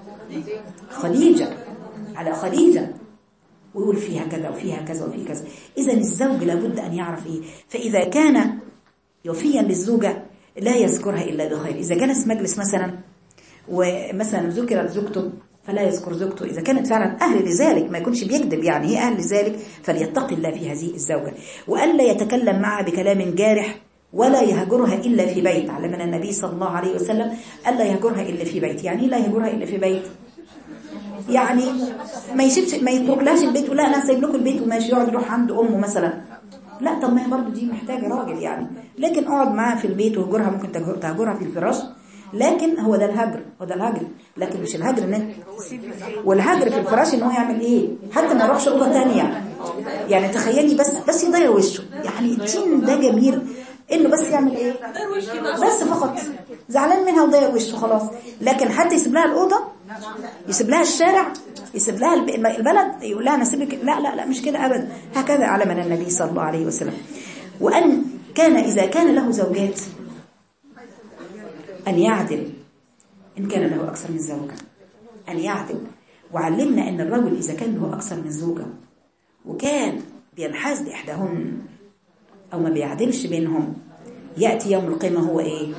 Speaker 1: على خديجة، ويقول فيها كذا وفيها كذا وفيها كذا. إذا الزوج لابد أن يعرف إيه. فإذا كان وفيا للزوجة لا يذكرها إلا بخير. إذا جلس مجلس مثلا ومثلا ذكرت زوجته فلا يذكر زوجته، إذا كانت فعلا أهل لذلك، ما يكونش بيكذب، يعني هي أهل لذلك، فليتقي الله في هذه الزوجة، وألا يتكلم معها بكلام جارح، ولا يهجرها إلا في بيت. علمنا النبي صلى الله عليه وسلم ألا يهجرها إلا في بيت. يعني لا يهجرها إلا في بيت، يعني ما يتركلهاش البيت ولا أنا سايب لكم البيت وماشي، يقعد يروح عند أمه مثلا، لا، طب ما هي برضه دي محتاجة راجل يعني. لكن اقعد معاها في البيت وهجرها، ممكن تهجرها في الفراش، لكن هو ده الهجر، لكن مش الهجر والهجر في الفراش ان هو يعمل ايه، حتى ما يروحش اوضه ثانيه. يعني تخيلي بس يضير وشه، يعني الدين ده جميل انه بس يعمل ايه، بس فقط زعلان منها وضير وشه خلاص. لكن حتى يسيب لها الاوضه، يسيب لها الشارع، يسيب لها البلد، يقول لها انا سيبك، لا مش كده ابدا. هكذا علمنا النبي صلى الله عليه وسلم. وان كان اذا كان له زوجات أن يعدل. إن كان له أكثر من زوجة أن يعدل. وعلمنا أن الرجل إذا كان له أكثر من زوجة وكان بينحاز لإحداهن أو ما بيعدلش بينهم، يأتي يوم القيامة هو إيه؟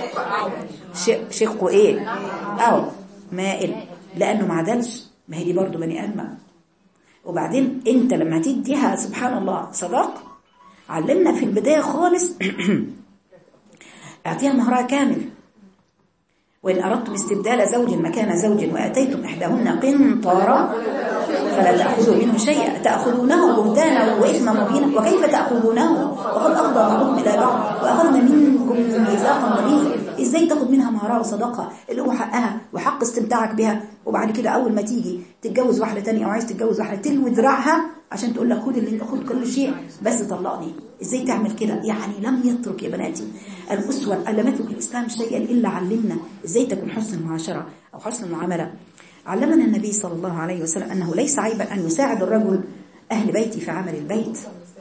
Speaker 1: شقه إيه؟ أو مائل، لأنه ما عدلش. ما هي دي برضو بني آدمة. وبعدين أنت لما تديها سبحان الله صداق، علمنا في البداية خالص اعطيها مهرها كامل. وإن أردتم استبدال زوج مكان زوج وأتيتم إحداهن قنطارا فلا تأخذوا منه شيئا تأخذونه بهتانا وإثما مبينا وكيف تأخذونه وقد أفضى بعضكم إلى بعض وأخذنا منكم ميثاقا غليظا. إزاي تاخد منها مهرها وصدقها اللي هو حقها وحق استمتاعك بها، وبعد كده أول ما تيجي تتجوز واحدة تانية أو عايز تتجوز واحدة تلوي ذراعها عشان تقول لك خد كل شيء بس طلقني؟ إزاي تعمل كده؟ يعني لم يترك يا بناتي الأسوة لم يترك الإسلام شيئا إلا علمنا إزاي تكون حسن المعاشرة أو حسن المعاملة. علمنا النبي صلى الله عليه وسلم أنه ليس عيبا أن يساعد الرجل أهل بيته في عمل البيت.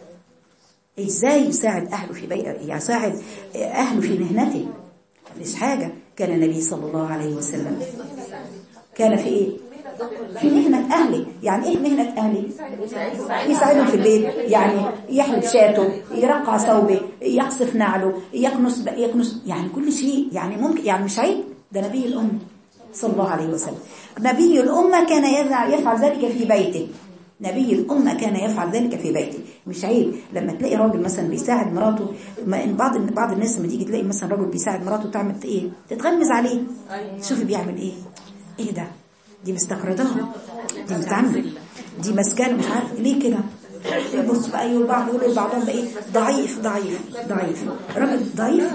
Speaker 1: إزاي يساعد أهله في بيت، يساعد أهله في مهنته؟ مش حاجة. كان النبي صلى الله عليه وسلم كان في إيه؟ في مهنة أهله. يعني إيه مهنة أهله؟ يساعدهم في البيت، يعني يحلب شاته، يرقع ثوبه، يقصف نعله، يكنس، يعني كل شيء. يعني ممكن، يعني مش عيب. ده نبي الأمة صلى الله عليه وسلم. نبي الأمة كان يفعل ذلك في بيته. نبي الأمة كان يفعل ذلك في بيته. مش عيب لما تلاقي راجل مثلا بيساعد مراته. بعض الناس لما تيجي تلاقي مثلا راجل بيساعد مراته تعمل ايه؟ تتغمز عليه. شوفي بيعمل ايه؟ ايه ده؟ دي مستقردها، دي متعمل، دي مسكان، مش عارف ليه كده. بص بقى يقولوا بعضهم بقى ايه؟ ضعيف ضعيف ضعيف. راجل ضعيف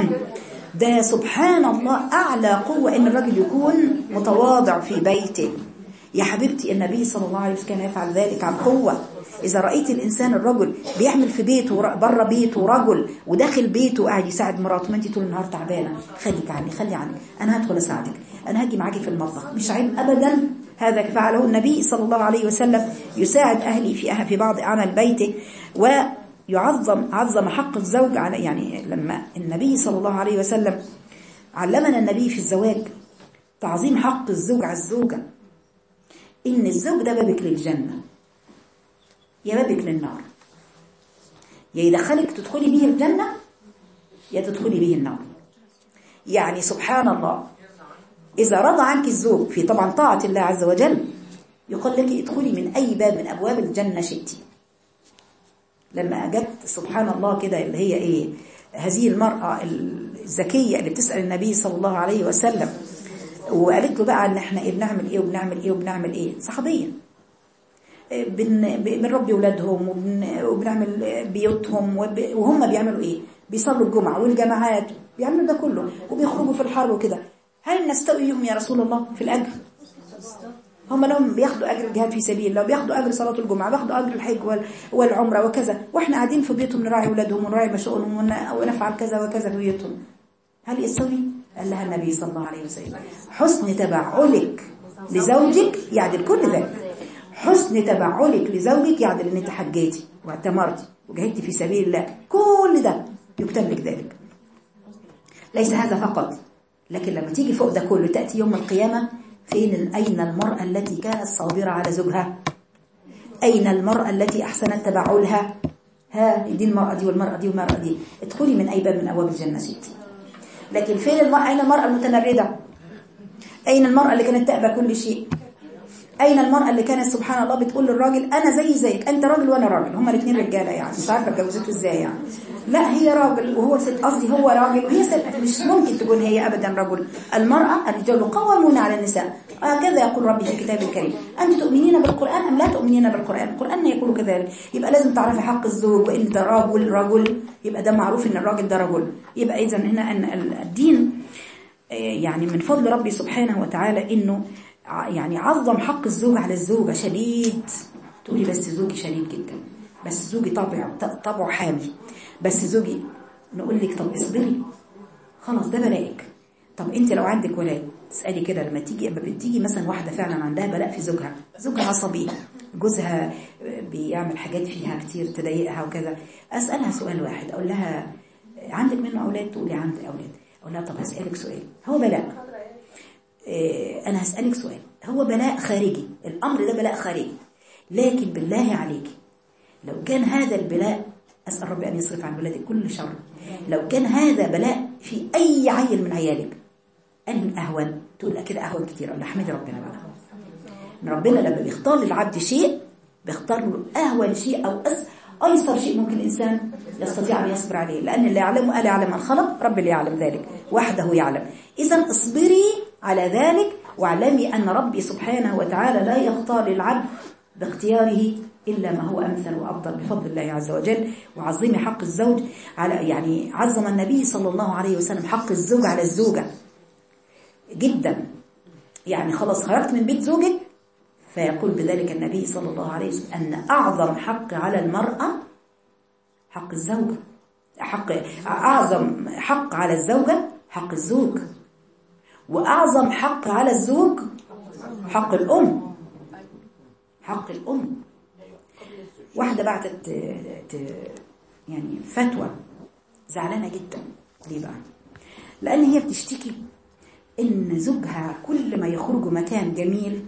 Speaker 1: ده سبحان الله أعلى قوة إن الرجل يكون متواضع في بيته. يا حبيبتي النبي صلى الله عليه وسلم كان يفعل ذلك عن قوة. إذا رأيت الإنسان الرجل بيعمل في بيته بره بيته رجل وداخل بيته قاعد يساعد مراته، ما أنت طول النهار تعبانة، خليك عني، خلي عني، أنا هدخل أساعدك، أنا هاجي معاكي في المطبخ. مش عيب أبدا. هذا فعله النبي صلى الله عليه وسلم، يساعد أهلي في بعض أعمال بيته. عظم حق الزوج على، يعني لما النبي صلى الله عليه وسلم علمنا النبي في الزواج تعظيم حق الزوج على الزوجة. إن الزوج ده بابك للجنة يا بابك للنار، يا يدخلك تدخلي به الجنة يا تدخلي به النار. يعني سبحان الله إذا رضى عنك الزوج في طبعا طاعة الله عز وجل يقول لك ادخلي من أي باب من أبواب الجنة شئتي. لما أجت سبحان الله كده اللي هي إيه، هذه المرأة الذكية اللي بتسأل النبي صلى الله عليه وسلم وقالت له بقى ان احنا بنعمل ايه وبنعمل ايه وبنعمل ايه، صحابية بنربي اولادهم وبنعمل بيوتهم وهم بيعملوا ايه، بيصلوا الجمعة والجماعات، بيعملوا ده كله وبيخرجوا في الحر وكده. هل نستويهم يا رسول الله في الأجر؟ هم لهم بياخدوا أجر الجهاد في سبيل الله، بياخدوا أجر صلاة الجمعة، بياخدوا أجر الحج والعمرة وكذا، وإحنا قاعدين في بيتهم نراعي أولادهم ونراعي مشاؤلهم ونفعل كذا وكذا في بيوتهم. هل يستوي؟ قال لها النبي صلى الله عليه وسلم حسن تبعلك لزوجك يعدل كل ذلك. حسن تبعلك لزوجك يعدل ان انت حجيتي واعتمرتي وجهدتي في سبيل الله، كل ده يكتب لك ذلك. ليس هذا فقط، لكن لما تيجي فوق ده كله تأتي يوم القيامة أين المرأة التي كانت صابرة على زوجها؟ أين المرأة التي أحسنت تبعلها؟ دي المرأة دي والمرأة دي والمرأة دي، ادخلي من أي باب من أبواب الجنة ستي. لكن فين المرأة؟ أين المرأة المتمردة؟ أين المرأة اللي كانت تأبى كل شيء؟ أين المرأة اللي كانت سبحان الله بتقول للراجل أنا زي زيك، أنت راجل وأنا راجل، هما الاثنين رجالة، يعني مش عارفة اتجوزته إزاي يعني. لا هي راجل وهو ست، قصدي هو راجل وهي ست، مش ممكن تكون هي أبدا رجل. المرأة الرجال قوامون على النساء، هكذا يقول ربي في كتابه الكريم. أنت تؤمنين بالقرآن أم لا تؤمنين بالقرآن؟ القرآن يقول كذلك. يبقى لازم تعرفي حق الزوج، وإن ده رجل يبقى ده معروف إن الراجل ده رجل. يبقى إذن هنا أن الدين يعني من فضل ربي سبحانه وتعالى إنه يعني عظم حق الزوج على الزوجة شديد. تقولي بس زوجي شديد جدا، بس زوجي طبعه حامي، بس زوجي، نقول لك طب اصبري خلاص ده بلاءك. طب انت لو عندك ولاد تسألي كده، لما بتيجي مثلا واحدة فعلا عندها بلاء في زوجها عصبي، جوزها بيعمل حاجات فيها كتير تضايقها وكذا، أسألها سؤال واحد، أقول لها عندك منه أولاد؟ تقولي عندي أولاد. أقول لها طب هسألك سؤال، هو بلاء أنا هسألك سؤال، هو بلاء خارجي، الأمر ده بلاء خارجي، لكن بالله عليك لو كان هذا البلاء، أسأل ربي أن يصرف عن ولادك كل شر، لو كان هذا بلاء في أي عيل من عيالك أن أهون، تقول كده أهون كتير، أقول احمدي ربنا بقى. ربنا لما بيختار للعبد شيء بيختار له أهون شيء أو أيسر شيء ممكن الإنسان يستطيع أن يصبر عليه، لأن اللي يعلمه ألا يعلم من خلق، رب اللي يعلم ذلك وحده يعلم. إذن اصبري على ذلك واعلمي أن ربي سبحانه وتعالى لا يختار للعبد باختياره إلا ما هو أمثل وأفضل بفضل الله عز وجل. وعظمي حق الزوج على، يعني عظم النبي صلى الله عليه وسلم حق الزوج على الزوجة جدا. يعني خلاص خرجت من بيت زوجك، فيقول بذلك النبي صلى الله عليه وسلم أن أعظم حق على المرأة حق الزوجة، أعظم حق على الزوجة حق الزوج، وأعظم حق على الزوج حق الأم، حق الأم. واحدة بعتت يعني فتوى زعلانة جدا. ليه بقى؟ لأن هي بتشتكي إن زوجها كل ما يخرجوا مكان جميل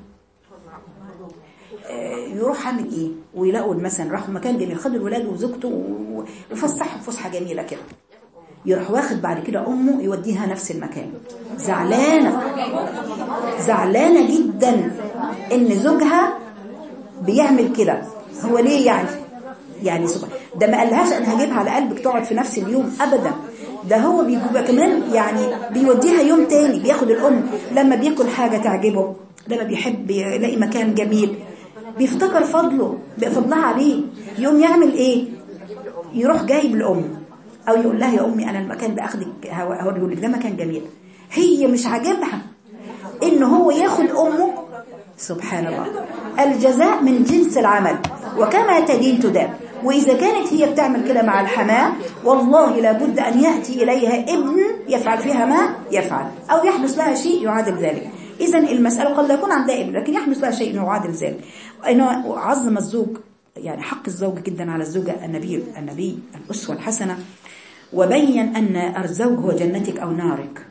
Speaker 1: يروح عامل ايه، ويلاقوا مثلا راحوا مكان جميل، خدوا الولاد وزوجته وفسحوا فسحه جميله كده، يروح واخد بعد كده امه يوديها نفس المكان. زعلانه جدا ان زوجها بيعمل كده. هو ليه يعني ده ما قالهاش انا هجيبها على قلبك تقعد في نفس اليوم ابدا، ده هو بيبقى كمان يعني بيوديها يوم تاني، بياخد الام لما بياكل حاجه تعجبه، لما بيحب يلاقي مكان جميل بيفتكر بفضلها عليه، يوم يعمل ايه، يروح جايب الام او يقول لها يا امي انا المكان ده اخدك هوريهولك، ده مكان جميل. هي مش عاجبها ان هو ياخد امه. سبحان الله، الجزاء من جنس العمل، وكما تدين تدان. واذا كانت هي بتعمل كده مع الحماه، والله لابد ان ياتي اليها ابن يفعل فيها ما يفعل، او يحدث لها شيء يعادل ذلك. إذن المسألة قد لا يكون عندها ابن، لكن يحدث لها شيء يعادل ذلك. إنه عظم الزوج يعني حق الزوج جدا على الزوجة، النبي الأسوة الحسنة، وبين أن الزوج هو جنتك أو نارك.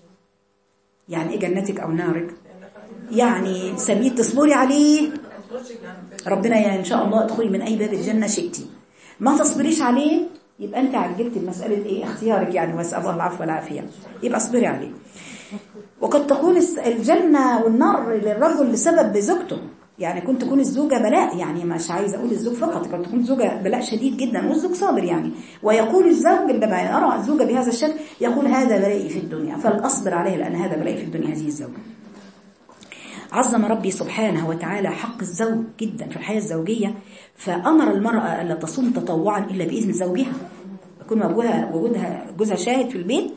Speaker 1: يعني إيه جنتك أو نارك؟ يعني سبيل تصبري عليه، ربنا يعني إن شاء الله ادخلي من أي باب الجنة شئتي، ما تصبريش عليه يبقى أنت عجبت المسألة إيه اختيارك يعني، واسأل الله العفو والعافية، يبقى اصبري عليه. وقد تكون الجنة والنار للرجل لسبب زوجته، يعني كنت تكون الزوجة بلاء، يعني مش عايزة أقول الزوج فقط، قد تكون الزوجة بلاء شديد جدا والزوج صابر يعني. ويقول الزوج عندما يرى الزوجة بهذا الشكل يقول هذا بلائي في الدنيا، فالأصبر عليه لأن هذا بلائي في الدنيا هذه الزوجة. عظم ربي سبحانه وتعالى حق الزوج جدا في الحياة الزوجية، فأمر المرأة ألا تصوم تطوعا إلا بإذن زوجها، يكون وجودها جوزها شاهد في البيت،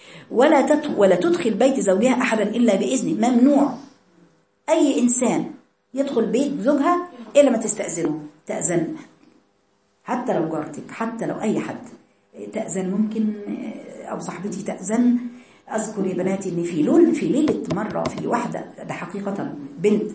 Speaker 1: ولا تدخل بيت زوجها أحدا إلا بإذنه. ممنوع أي إنسان يدخل بيت زوجها إلا ما تستأذنه، تأذن حتى لو جارتك، حتى لو أي حد تأذن، ممكن أو صاحبتي تأذن. أذكر يا بناتي إن في ليلة مرة في واحدة، ده حقيقة بنت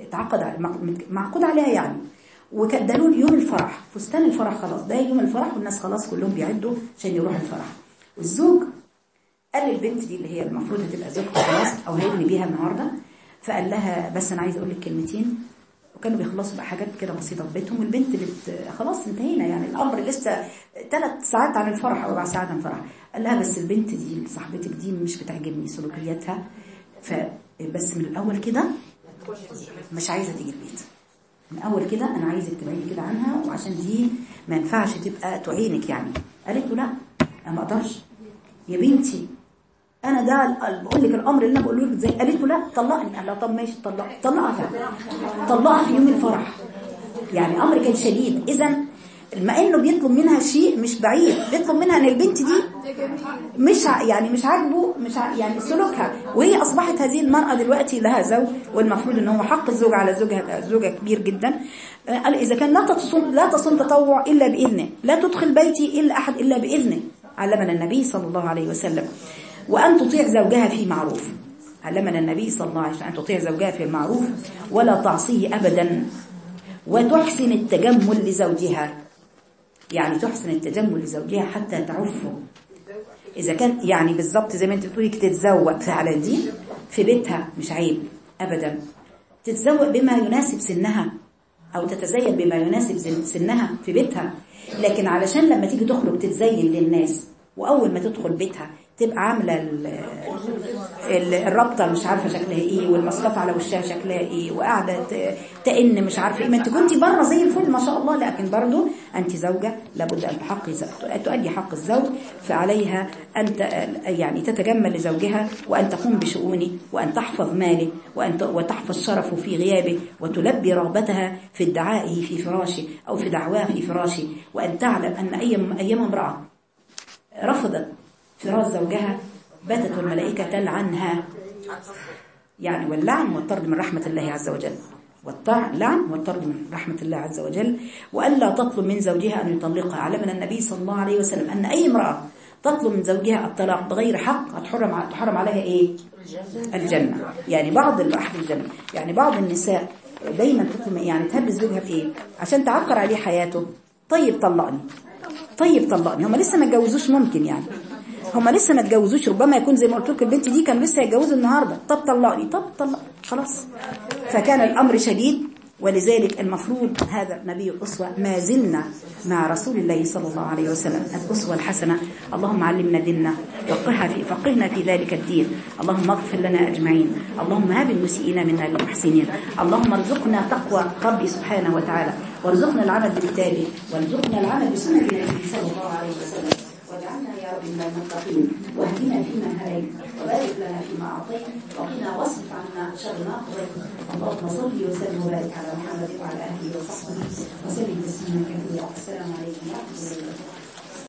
Speaker 1: معقود عليها يعني، وكدلوا يوم الفرح، فستان الفرح خلاص، ده يوم الفرح والناس خلاص كلهم بيعدوا عشان يروحوا الفرح، والزوج قال للبنت دي اللي هي المفروض هتبقى زوجته خلاص او هيبني بيها النهارده، فقال لها بس انا عايز اقول لك كلمتين، وكانوا بيخلصوا بقى حاجات كده بسيطه في بيتهم، والبنت خلاص انتهينا يعني الامر لسه 3 ساعات عن الفرح او 4 ساعات عن الفرح. قال لها بس البنت دي صاحبتك دي مش بتعجبني سلوكياتها، فبس من الاول كده مش عايزه تيجي البيت، من اول كده انا عايزك تبعدي كده عنها، وعشان دي ما ينفعش تبقى تعينك يعني. قالت له لا انا ما اقدرش يا بنتي، انا ده بقول لك الامر اللي انا بقوله لك ازاي. قالت له لا طلقني. قال لها طب ماشي طلقها في يوم الفرح، يعني امر كان شديد. اذا ما انه بيطلب منها شيء مش بعيد، بيطلب منها ان البنت دي مش عاجبه، يعني سلوكها، وهي اصبحت هذه المرأة دلوقتي لها زوج، والمفروض ان هو حق الزوج على زوجها كبير جدا. قال اذا كان لا تصوم تطوع الا باذنه، لا تدخل بيتي الا احد الا باذنه، علمنا النبي صلى الله عليه وسلم. وان تطيع زوجها في معروف، علمنا النبي صلى الله عليه وسلم ان تطيع زوجها في المعروف ولا تعصيه ابدا، وتحسن التجمل لزوجها، يعني تحسن التجمل لزوجها حتى تعفه. إذا كان يعني بالضبط زي ما أنت بتقولي تتزوج فعلا دي في بيتها مش عيب أبدا. تتزوج بما يناسب سنها أو تتزين بما يناسب سنها في بيتها، لكن علشان لما تيجي تخرج تتزين للناس وأول ما تدخل بيتها تبقى عاملة الرابطة مش عارفة شكلها ايه، والمصلفة على وشها شكلها ايه، وقاعدة تئن مش عارفة ايه. ما انت كنتي بره زي الفل ما شاء الله، لكن برضو انت زوجة لابد ان تؤدي حق الزوج، فعليها ان يعني تتجمل لزوجها وان تقوم بشؤونه وان تحفظ ماله وتحفظ شرفه في غيابه، وتلبي رغبتها في ادعائه في فراشه او في دعواه في فراشه، وان تعلم ان ايما امرأة رفضت فراش زوجها باتت الملائكة تلعنها، يعني واللعن والطرد من رحمة الله عز وجل، واللعن والطرد من رحمة الله عز وجل. وألا تطلب من زوجها أن يطلقها. علمنا النبي صلى الله عليه وسلم أن أي امرأة تطلب من زوجها الطلاق بغير حق تحرم عليها إيه؟ الجنة. يعني بعض أهل الجنة، يعني بعض النساء دايما تطلب يعني تهدد زوجها بإيه؟ عشان تعكر عليه حياته. طيب طلقني، طيب طلقني. هم لسه ما اتجوزوش، ممكن يعني هم لسه ما اتجوزوش، ربما يكون زي ما قلت لك البنت دي كان لسه هيتجوزوا النهارده. طب طلقني، طب طلق خلاص. فكان الامر شديد، ولذلك المفروض هذا النبي الأسوة. ما زلنا مع رسول الله صلى الله عليه وسلم الأسوة الحسنة. اللهم علمنا ديننا، فقهنا في ذلك الدين. اللهم اغفر لنا أجمعين. اللهم هب المسيئين منا للمحسنين. اللهم ارزقنا تقوى ربي سبحانه وتعالى، وارزقنا العمل بكتابه، وارزقنا العمل بسنة النبي صلى الله عليه وسلم، واجعلنا يا رب من المتقين، واهدنا فيمن هديت، وبارك لنا فيما اعطيت، وقنا واصرف عنا شر ما قضيت. اللهم صل وسلم وبارك على محمد وعلى اله وصحبه وسلم تسليما كثيرا. السلام عليكم ورحمه الله وبركاته.